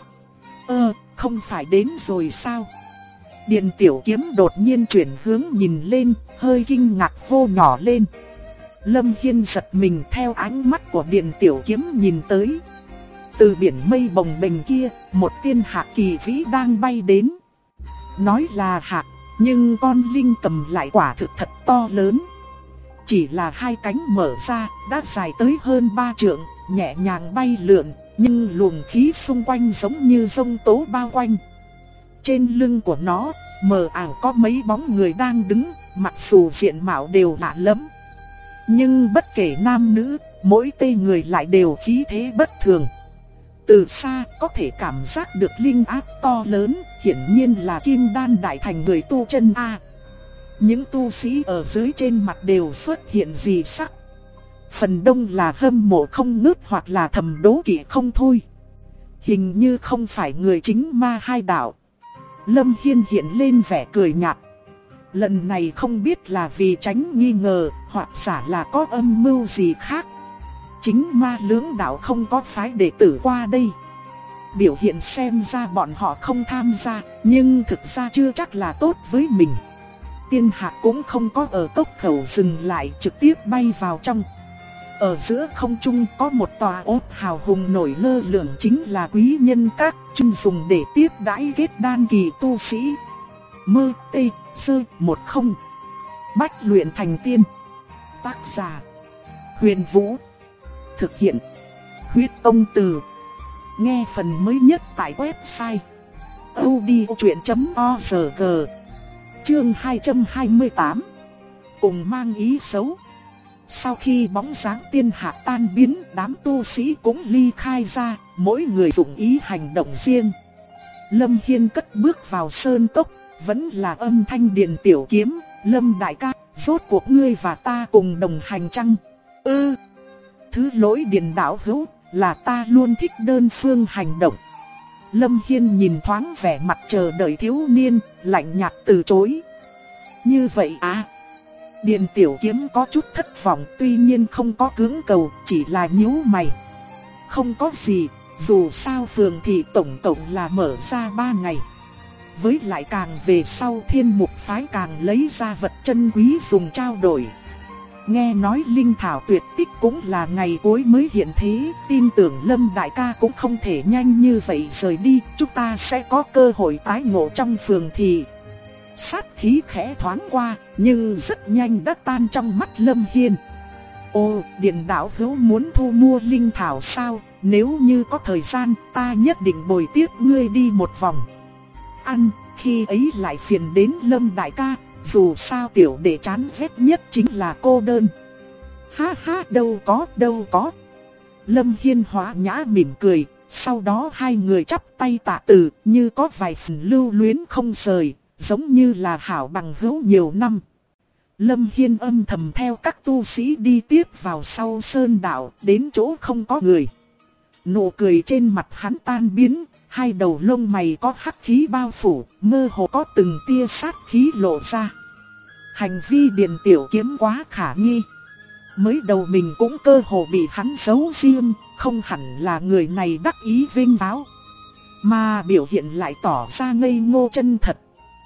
S1: Không phải đến rồi sao? Điền Tiểu Kiếm đột nhiên chuyển hướng nhìn lên, hơi kinh ngạc hô nhỏ lên. Lâm Hiên giật mình theo ánh mắt của Điền Tiểu Kiếm nhìn tới. Từ biển mây bồng bềnh kia, một tiên hạc kỳ vĩ đang bay đến. Nói là hạc, nhưng con linh cầm lại quả thực thật to lớn. Chỉ là 2 cánh mở ra, đã dài tới hơn 3 trượng, nhẹ nhàng bay lượn, nhưng luồng khí xung quanh giống như giông tố bao quanh. Trên lưng của nó, mờ ảo có mấy bóng người đang đứng, mặc dù diện mạo đều lạ lẫm. Nhưng bất kể nam nữ, mỗi tê người lại đều khí thế bất thường. Từ xa có thể cảm giác được linh áp to lớn, hiển nhiên là kim đan đại thành người tu chân A. Những tu sĩ ở dưới trên mặt đều xuất hiện dị sắc. Phần đông là hâm mộ không ngớt hoặc là thầm đố kỵ không thôi. Hình như không phải người chính ma hai đạo. Lâm Hiên hiện lên vẻ cười nhạt. Lần này không biết là vì tránh nghi ngờ, hoặc giả là có âm mưu gì khác. Chính ma lưỡng đạo không có phái đệ tử qua đây. Biểu hiện xem ra bọn họ không tham gia, nhưng thực ra chưa chắc là tốt với mình. Tiên hạc cũng không có ở cốc khẩu dừng lại, trực tiếp bay vào trong. Ở giữa không trung có một tòa ốt hào hùng nổi lơ lửng, chính là quý nhân các chuyên dùng để tiếp đãi kết đan kỳ tu sĩ. Mơ tê sơ 10 Bách luyện thành tiên. Tác giả Huyền Vũ. Thực hiện Huyết Tông Từ. Nghe phần mới nhất tại website audiochuyện.org. Chương 228. Cùng mang ý xấu. Sau khi bóng dáng tiên hạ tan biến, đám tu sĩ cũng ly khai ra, mỗi người dụng ý hành động riêng. Lâm Hiên cất bước vào sơn cốc, vẫn là âm thanh Điền Tiểu Kiếm. Lâm đại ca, rốt cuộc ngươi và ta cùng đồng hành chăng? Thứ lỗi Điền đạo hữu, là ta luôn thích đơn phương hành động. Lâm Hiên nhìn thoáng vẻ mặt chờ đợi thiếu niên, lạnh nhạt từ chối. Như vậy à? Điền Tiểu Kiếm có chút thất vọng, tuy nhiên không có cưỡng cầu, chỉ là nhíu mày. Không có gì, dù sao phường thị tổng cộng là mở ra 3 ngày. Với lại càng về sau Thiên Mục phái càng lấy ra vật chân quý dùng trao đổi. Nghe nói linh thảo tuyệt tích cũng là ngày cuối mới hiện thế, tin tưởng Lâm đại ca cũng không thể nhanh như vậy rời đi, chúng ta sẽ có cơ hội tái ngộ trong phường thị. Sát khí khẽ thoáng qua, nhưng rất nhanh đã tan trong mắt Lâm Hiên. Ồ, Điền đạo hữu muốn thu mua linh thảo sao? Nếu như có thời gian, ta nhất định bồi tiếp ngươi đi một vòng. Ăn, khi ấy lại phiền đến Lâm đại ca, dù sao tiểu đệ chán ghét nhất chính là cô đơn. Ha ha, đâu có. Lâm Hiên hóa nhã mỉm cười, sau đó hai người chắp tay tạ từ, như có vài phần lưu luyến không rời, giống như là hảo bằng hữu nhiều năm. Lâm Hiên âm thầm theo các tu sĩ đi tiếp vào sau sơn đạo, đến chỗ không có người. Nụ cười trên mặt hắn tan biến, hai đầu lông mày có hắc khí bao phủ, mơ hồ có từng tia sát khí lộ ra. Hành vi Điền Tiểu Kiếm quá khả nghi. Mới đầu mình cũng cơ hồ bị hắn giấu riêng, không hẳn là người này đắc ý vinh váo, mà biểu hiện lại tỏ ra ngây ngô chân thật.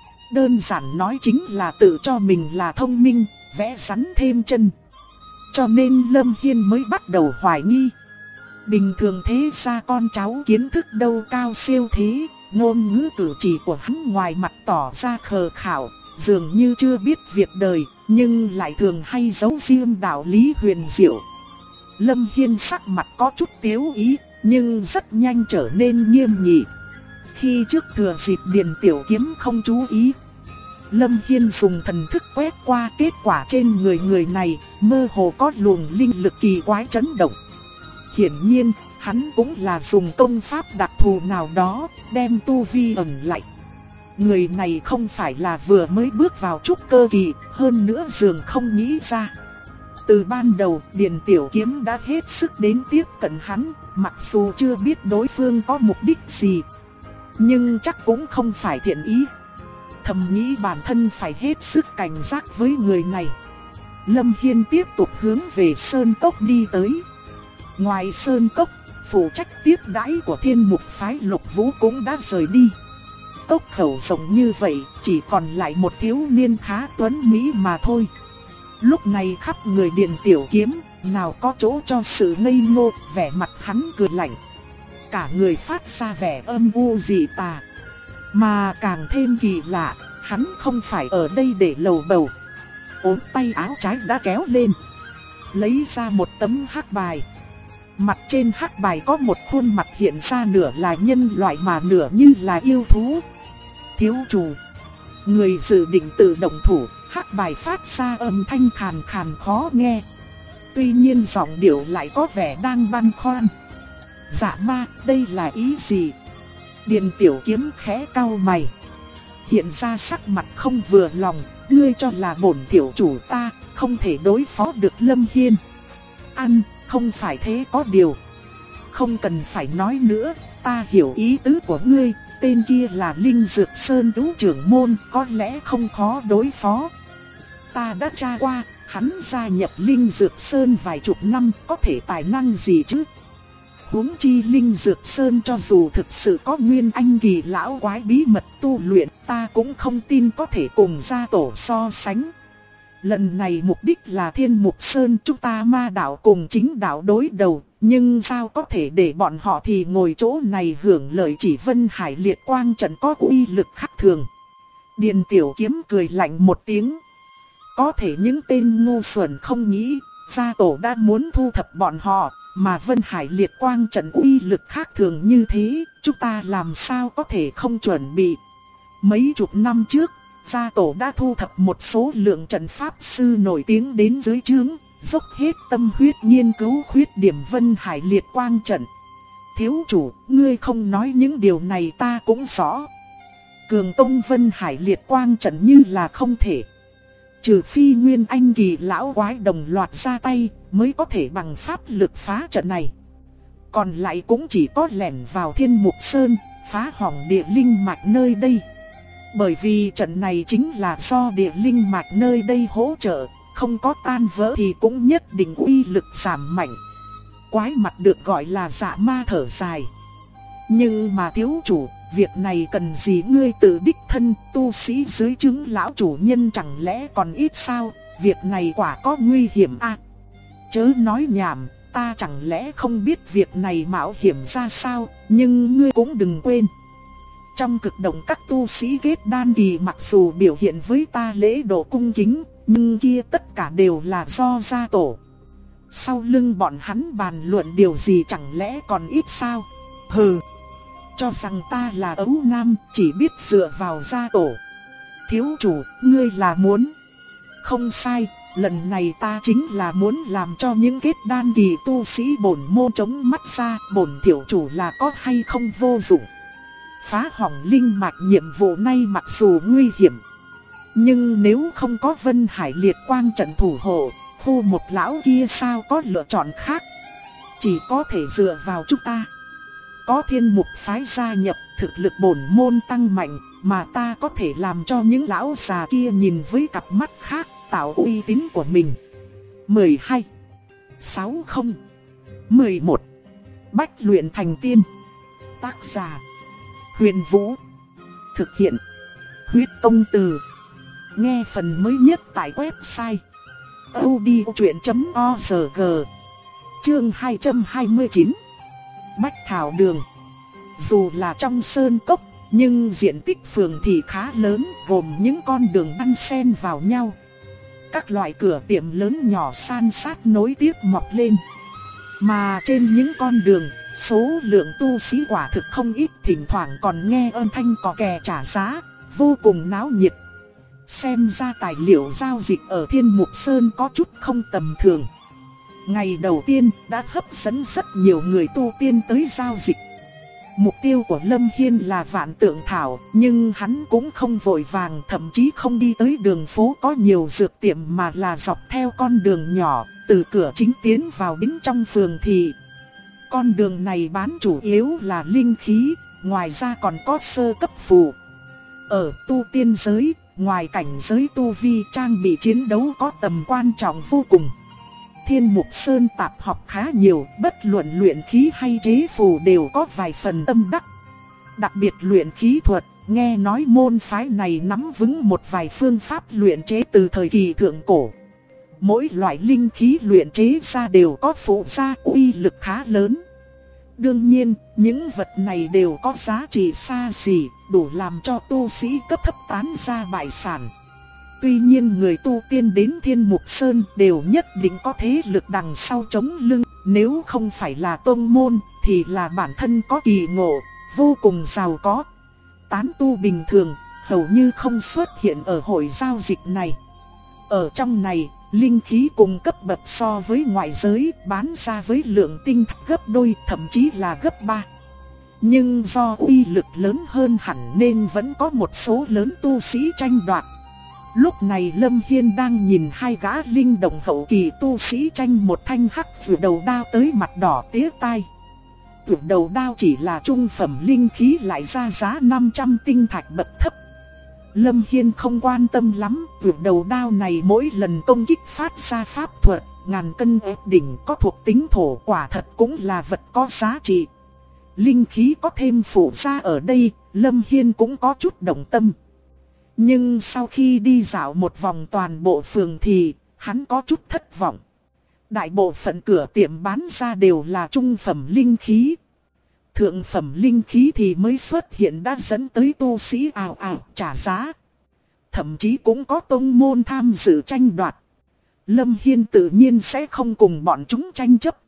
S1: Đơn giản nói chính là tự cho mình là thông minh, vẽ rắn thêm chân. Cho nên Lâm Hiên mới bắt đầu hoài nghi. Bình thường thế ra con cháu kiến thức đâu cao siêu thế, ngôn ngữ cử chỉ của hắn ngoài mặt tỏ ra khờ khảo, dường như chưa biết việc đời, nhưng lại thường hay giấu riêng đạo lý huyền diệu. Lâm Hiên sắc mặt có chút tiếu ý, nhưng rất nhanh trở nên nghiêm nghị. Khi trước thừa dịp Điền Tiểu Kiếm không chú ý, Lâm Hiên dùng thần thức quét qua, kết quả trên người này mơ hồ có luồng linh lực kỳ quái chấn động. Hiển nhiên, hắn cũng là dùng công pháp đặc thù nào đó, đem tu vi ẩn lại. Người này không phải là vừa mới bước vào trúc cơ kỳ, hơn nữa dường không nghĩ ra. Từ ban đầu, Điền Tiểu Kiếm đã hết sức đến tiếp cận hắn, mặc dù chưa biết đối phương có mục đích gì, nhưng chắc cũng không phải thiện ý. Thầm nghĩ bản thân phải hết sức cảnh giác với người này. Lâm Hiên tiếp tục hướng về Sơn Cốc đi tới. Ngoài Sơn Cốc, phụ trách tiếp đãi của Thiên Mục phái Lục Vũ cũng đã rời đi. Cốc khẩu rộng như vậy, chỉ còn lại một thiếu niên khá tuấn mỹ mà thôi. Lúc này khắp người Điền Tiểu Kiếm, nào có chỗ cho sự ngây ngô, vẻ mặt hắn cười lạnh. Cả người phát ra vẻ âm u dị tà. Mà càng thêm kỳ lạ, hắn không phải ở đây để lầu bầu. Ốm tay áo trái đã kéo lên, lấy ra một tấm hắc bài. Mặt trên hắc bài có một khuôn mặt hiện ra nửa là nhân loại mà nửa như là yêu thú. Thiếu chủ, người dự định tự động thủ, hắc bài phát ra âm thanh khàn khàn khó nghe. Tuy nhiên giọng điệu lại có vẻ đang băn khoăn. Dạ ma, đây là ý gì? Điền Tiểu Kiếm khẽ cau mày, hiện ra sắc mặt không vừa lòng. Ngươi cho là bổn tiểu chủ ta không thể đối phó được Lâm Hiên? Ăn, không phải thế có điều. Không cần phải nói nữa, ta hiểu ý tứ của ngươi. Tên kia là Linh Dược Sơn Tú trưởng môn, có lẽ không khó đối phó. Ta đã tra qua, hắn gia nhập Linh Dược Sơn vài chục năm, có thể tài năng gì chứ? Huống chi Linh Dược Sơn cho dù thực sự có nguyên anh kỳ lão quái bí mật tu luyện, ta cũng không tin có thể cùng gia tổ so sánh. Lần này mục đích là Thiên Mục Sơn chúng ta ma đạo cùng chính đạo đối đầu, nhưng sao có thể để bọn họ thì ngồi chỗ này hưởng lợi? Chỉ Vân Hải Liệt Quang trận có uy lực khác thường. Điền Tiểu Kiếm cười lạnh một tiếng. Có thể những tên ngu xuẩn không nghĩ, gia tổ đã muốn thu thập bọn họ, mà Vân Hải Liệt Quang trận uy lực khác thường như thế, chúng ta làm sao có thể không chuẩn bị. Mấy chục năm trước, gia tổ đã thu thập một số lượng trận pháp sư nổi tiếng đến dưới trướng, dốc hết tâm huyết nghiên cứu khuyết điểm Vân Hải Liệt Quang trận. Thiếu chủ, ngươi không nói những điều này ta cũng rõ. Cường tông Vân Hải Liệt Quang trận như là không thể. Trừ phi nguyên anh kỳ lão quái đồng loạt ra tay, mới có thể bằng pháp lực phá trận này. Còn lại cũng chỉ có lẻn vào Thiên Mục Sơn, phá hỏng địa linh mạch nơi đây. Bởi vì trận này chính là do địa linh mạch nơi đây hỗ trợ, không có tan vỡ thì cũng nhất định uy lực giảm mạnh. Quái mặt được gọi là Dạ Ma thở dài. Nhưng mà thiếu chủ, việc này cần gì ngươi tự đích thân, tu sĩ dưới trướng lão chủ nhân chẳng lẽ còn ít sao, việc này quả có nguy hiểm à? Chớ nói nhảm, ta chẳng lẽ không biết việc này mạo hiểm ra sao, nhưng ngươi cũng đừng quên. Trong cực động các tu sĩ kết đan kỳ mặc dù biểu hiện với ta lễ độ cung kính, nhưng kia tất cả đều là do gia tổ. Sau lưng bọn hắn bàn luận điều gì chẳng lẽ còn ít sao? Hừ, cho rằng ta là ấu nam chỉ biết dựa vào gia tổ. Thiếu chủ, ngươi là muốn... Không sai, lần này ta chính là muốn làm cho những kết đan kỳ tu sĩ bổn môn chống mắt ra, bổn tiểu chủ là có hay không vô dụng. Phá hỏng linh mạch nhiệm vụ này mặc dù nguy hiểm, nhưng nếu không có Vân Hải Liệt Quang trận thủ hộ, khu một lão kia sao có lựa chọn khác. Chỉ có thể dựa vào chúng ta. Có thiên mục phái gia nhập, thực lực bổn môn tăng mạnh, mà ta có thể làm cho những lão già kia nhìn với cặp mắt khác, tạo uy tín của mình. 12, 60, 11. Bách luyện thành tiên. Tác giả: Huyền Vũ. Thực hiện: Huyết Công Từ. Nghe phần mới nhất tại website audiochuyện.org. Chương 229. Bách Thảo Đường. Dù là trong sơn cốc, nhưng diện tích phường thị khá lớn, gồm những con đường đan xen vào nhau. Các loại cửa tiệm lớn nhỏ san sát nối tiếp mọc lên. Mà trên những con đường, số lượng tu sĩ quả thực không ít, thỉnh thoảng còn nghe âm thanh cò kè trả giá, vô cùng náo nhiệt. Xem ra tài liệu giao dịch ở Thiên Mục Sơn có chút không tầm thường. Ngày đầu tiên đã hấp dẫn rất nhiều người tu tiên tới giao dịch. Mục tiêu của Lâm Hiên là Vạn Tượng Thảo, nhưng hắn cũng không vội vàng, thậm chí không đi tới đường phố có nhiều dược tiệm mà là dọc theo con đường nhỏ, từ cửa chính tiến vào đến trong phường thị. Con đường này bán chủ yếu là linh khí, ngoài ra còn có sơ cấp phù. Ở tu tiên giới, ngoài cảnh giới tu vi, trang bị chiến đấu có tầm quan trọng vô cùng. Thiên Mục Sơn tạp học khá nhiều, bất luận luyện khí hay chế phù đều có vài phần tâm đắc. Đặc biệt luyện khí thuật, nghe nói môn phái này nắm vững một vài phương pháp luyện chế từ thời kỳ thượng cổ. Mỗi loại linh khí luyện chế ra đều có phụ gia uy lực khá lớn. Đương nhiên, những vật này đều có giá trị xa xỉ, đủ làm cho tu sĩ cấp thấp tán ra bại sản. Tuy nhiên người tu tiên đến Thiên Mục Sơn đều nhất định có thế lực đằng sau chống lưng, nếu không phải là tôn môn thì là bản thân có kỳ ngộ, vô cùng giàu có. Tán tu bình thường hầu như không xuất hiện ở hội giao dịch này. Ở trong này, linh khí cùng cấp bậc so với ngoại giới bán ra với lượng tinh thạch gấp đôi, thậm chí là gấp 3. Nhưng do uy lực lớn hơn hẳn nên vẫn có một số lớn tu sĩ tranh đoạt. Lúc này Lâm Hiên đang nhìn hai gã linh động hậu kỳ tu sĩ tranh một thanh hắc vượt đầu đao tới mặt đỏ tía tai. Vượt đầu đao chỉ là trung phẩm linh khí lại ra giá 500 tinh thạch bậc thấp. Lâm Hiên không quan tâm lắm, vượt đầu đao này mỗi lần công kích phát ra pháp thuật, ngàn cân ép đỉnh, có thuộc tính thổ, quả thật cũng là vật có giá trị. Linh khí có thêm phụ gia ở đây, Lâm Hiên cũng có chút động tâm. Nhưng sau khi đi dạo một vòng toàn bộ phường thì hắn có chút thất vọng. Đại bộ phận cửa tiệm bán ra đều là trung phẩm linh khí. Thượng phẩm linh khí thì mới xuất hiện đã dẫn tới tu sĩ ào ào trả giá. Thậm chí cũng có tông môn tham dự tranh đoạt. Lâm Hiên tự nhiên sẽ không cùng bọn chúng tranh chấp.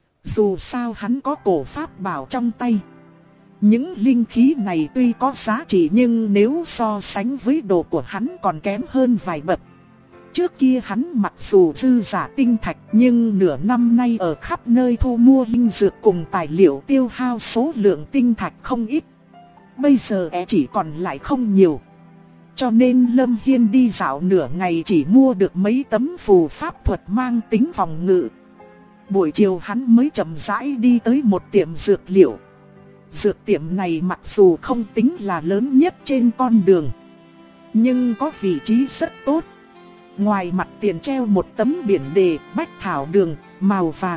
S1: Dù sao hắn có cổ pháp bảo trong tay. Những linh khí này tuy có giá trị nhưng nếu so sánh với đồ của hắn còn kém hơn vài bậc. Trước kia hắn mặc dù dư giả tinh thạch nhưng nửa năm nay ở khắp nơi thu mua linh dược cùng tài liệu tiêu hao số lượng tinh thạch không ít. Bây giờ chỉ còn lại không nhiều. Cho nên Lâm Hiên đi dạo nửa ngày chỉ mua được mấy tấm phù pháp thuật mang tính phòng ngự. Buổi chiều hắn mới chậm rãi đi tới một tiệm dược liệu. dược tiệm này mặc dù không tính là lớn nhất trên con đường, nhưng có vị trí rất tốt. Ngoài mặt tiền treo một tấm biển đề Bách Thảo Đường màu vàng.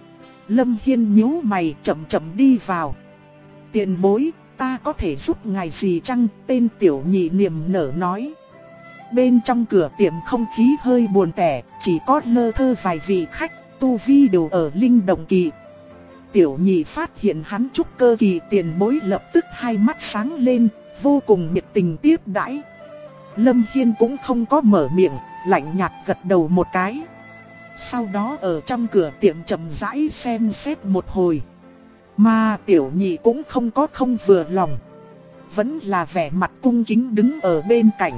S1: Lâm Hiên nhíu mày chậm chậm đi vào. Tiền bối, ta có thể giúp ngài gì chăng? Tên tiểu nhị niềm nở nói. Bên trong cửa tiệm không khí hơi buồn tẻ, chỉ có lơ thơ vài vị khách, tu vi đều ở linh động kỳ. Tiểu nhị phát hiện hắn trúc cơ kỳ, tiền bối lập tức hai mắt sáng lên, vô cùng nhiệt tình tiếp đãi. Lâm Hiên cũng không có mở miệng, lạnh nhạt gật đầu một cái. Sau đó ở trong cửa tiệm chậm rãi xem xét một hồi. Mà tiểu nhị cũng không vừa lòng, vẫn là vẻ mặt cung kính đứng ở bên cạnh.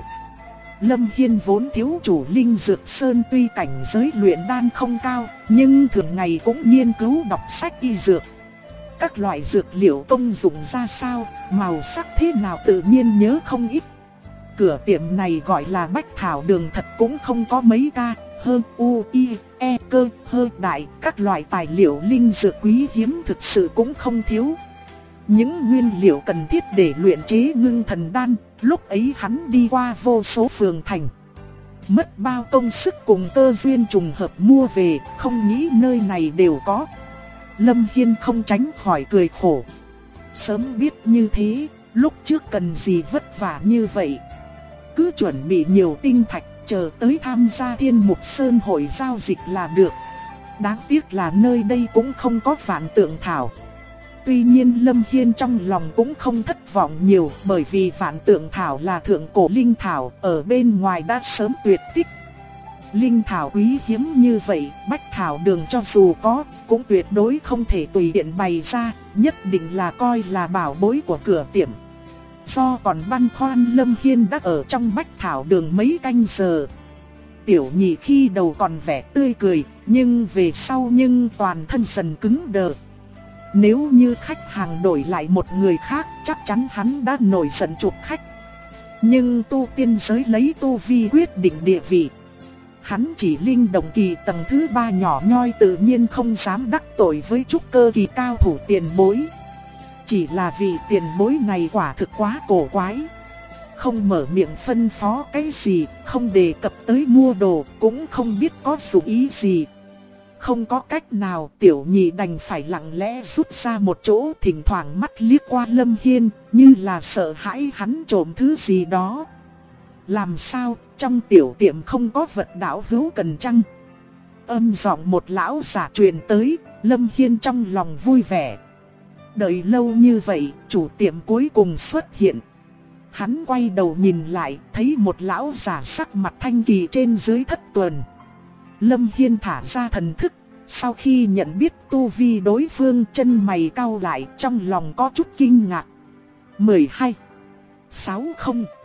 S1: Lâm Hiên vốn thiếu chủ linh dược sơn, tuy cảnh giới luyện đan không cao, nhưng thường ngày cũng nghiên cứu đọc sách y dược. Các loại dược liệu công dụng ra sao, màu sắc thế nào tự nhiên nhớ không ít. Cửa tiệm này gọi là Bách Thảo Đường thật cũng không có mấy ca, hơn u, y, e, cơ, hơi đại, các loại tài liệu linh dược quý hiếm thực sự cũng không thiếu. Những nguyên liệu cần thiết để luyện chế ngưng thần đan, lúc ấy hắn đi qua vô số phường thành. Mất bao công sức cùng cơ duyên trùng hợp mua về, không nghĩ nơi này đều có. Lâm Hiên không tránh khỏi cười khổ. Sớm biết như thế, lúc trước cần gì vất vả như vậy. Cứ chuẩn bị nhiều tinh thạch, chờ tới tham gia Thiên Mục Sơn hội giao dịch là được. Đáng tiếc là nơi đây cũng không có Vạn Tượng Thảo. Tuy nhiên Lâm Hiên trong lòng cũng không thất vọng nhiều, bởi vì Vạn Tượng Thảo là thượng cổ linh thảo, ở bên ngoài đã sớm tuyệt tích. Linh thảo quý hiếm như vậy, Bách Thảo Đường cho dù có, cũng tuyệt đối không thể tùy tiện bày ra, nhất định là coi là bảo bối của cửa tiệm. Do còn băn khoăn, Lâm Hiên đã ở trong Bách Thảo Đường mấy canh giờ. Tiểu nhị khi đầu còn vẻ tươi cười, nhưng về sau toàn thân dần cứng đờ. Nếu như khách hàng đổi lại một người khác, chắc chắn hắn đã nổi giận chụp khách. Nhưng tu tiên giới lấy tu vi quyết định địa vị. Hắn chỉ linh động kỳ tầng thứ 3 nhỏ nhoi, tự nhiên không dám đắc tội với trúc cơ kỳ cao thủ tiền bối. Chỉ là vì tiền bối này quả thực quá cổ quái. Không mở miệng phân phó cái gì, không đề cập tới mua đồ, cũng không biết có dụng ý gì. Không có cách nào, tiểu nhị đành phải lặng lẽ rút ra một chỗ, thỉnh thoảng mắt liếc qua Lâm Hiên, như là sợ hãi hắn trộm thứ gì đó. Làm sao, trong tiểu tiệm không có vật đảo hữu cần chăng? Âm giọng một lão giả truyền tới, Lâm Hiên trong lòng vui vẻ. Đợi lâu như vậy, chủ tiệm cuối cùng xuất hiện. Hắn quay đầu nhìn lại, thấy một lão giả sắc mặt thanh kỳ trên dưới thất tuần. Lâm Hiên thả ra thần thức, sau khi nhận biết tu vi đối phương, chân mày cau lại, trong lòng có chút kinh ngạc. 12. 60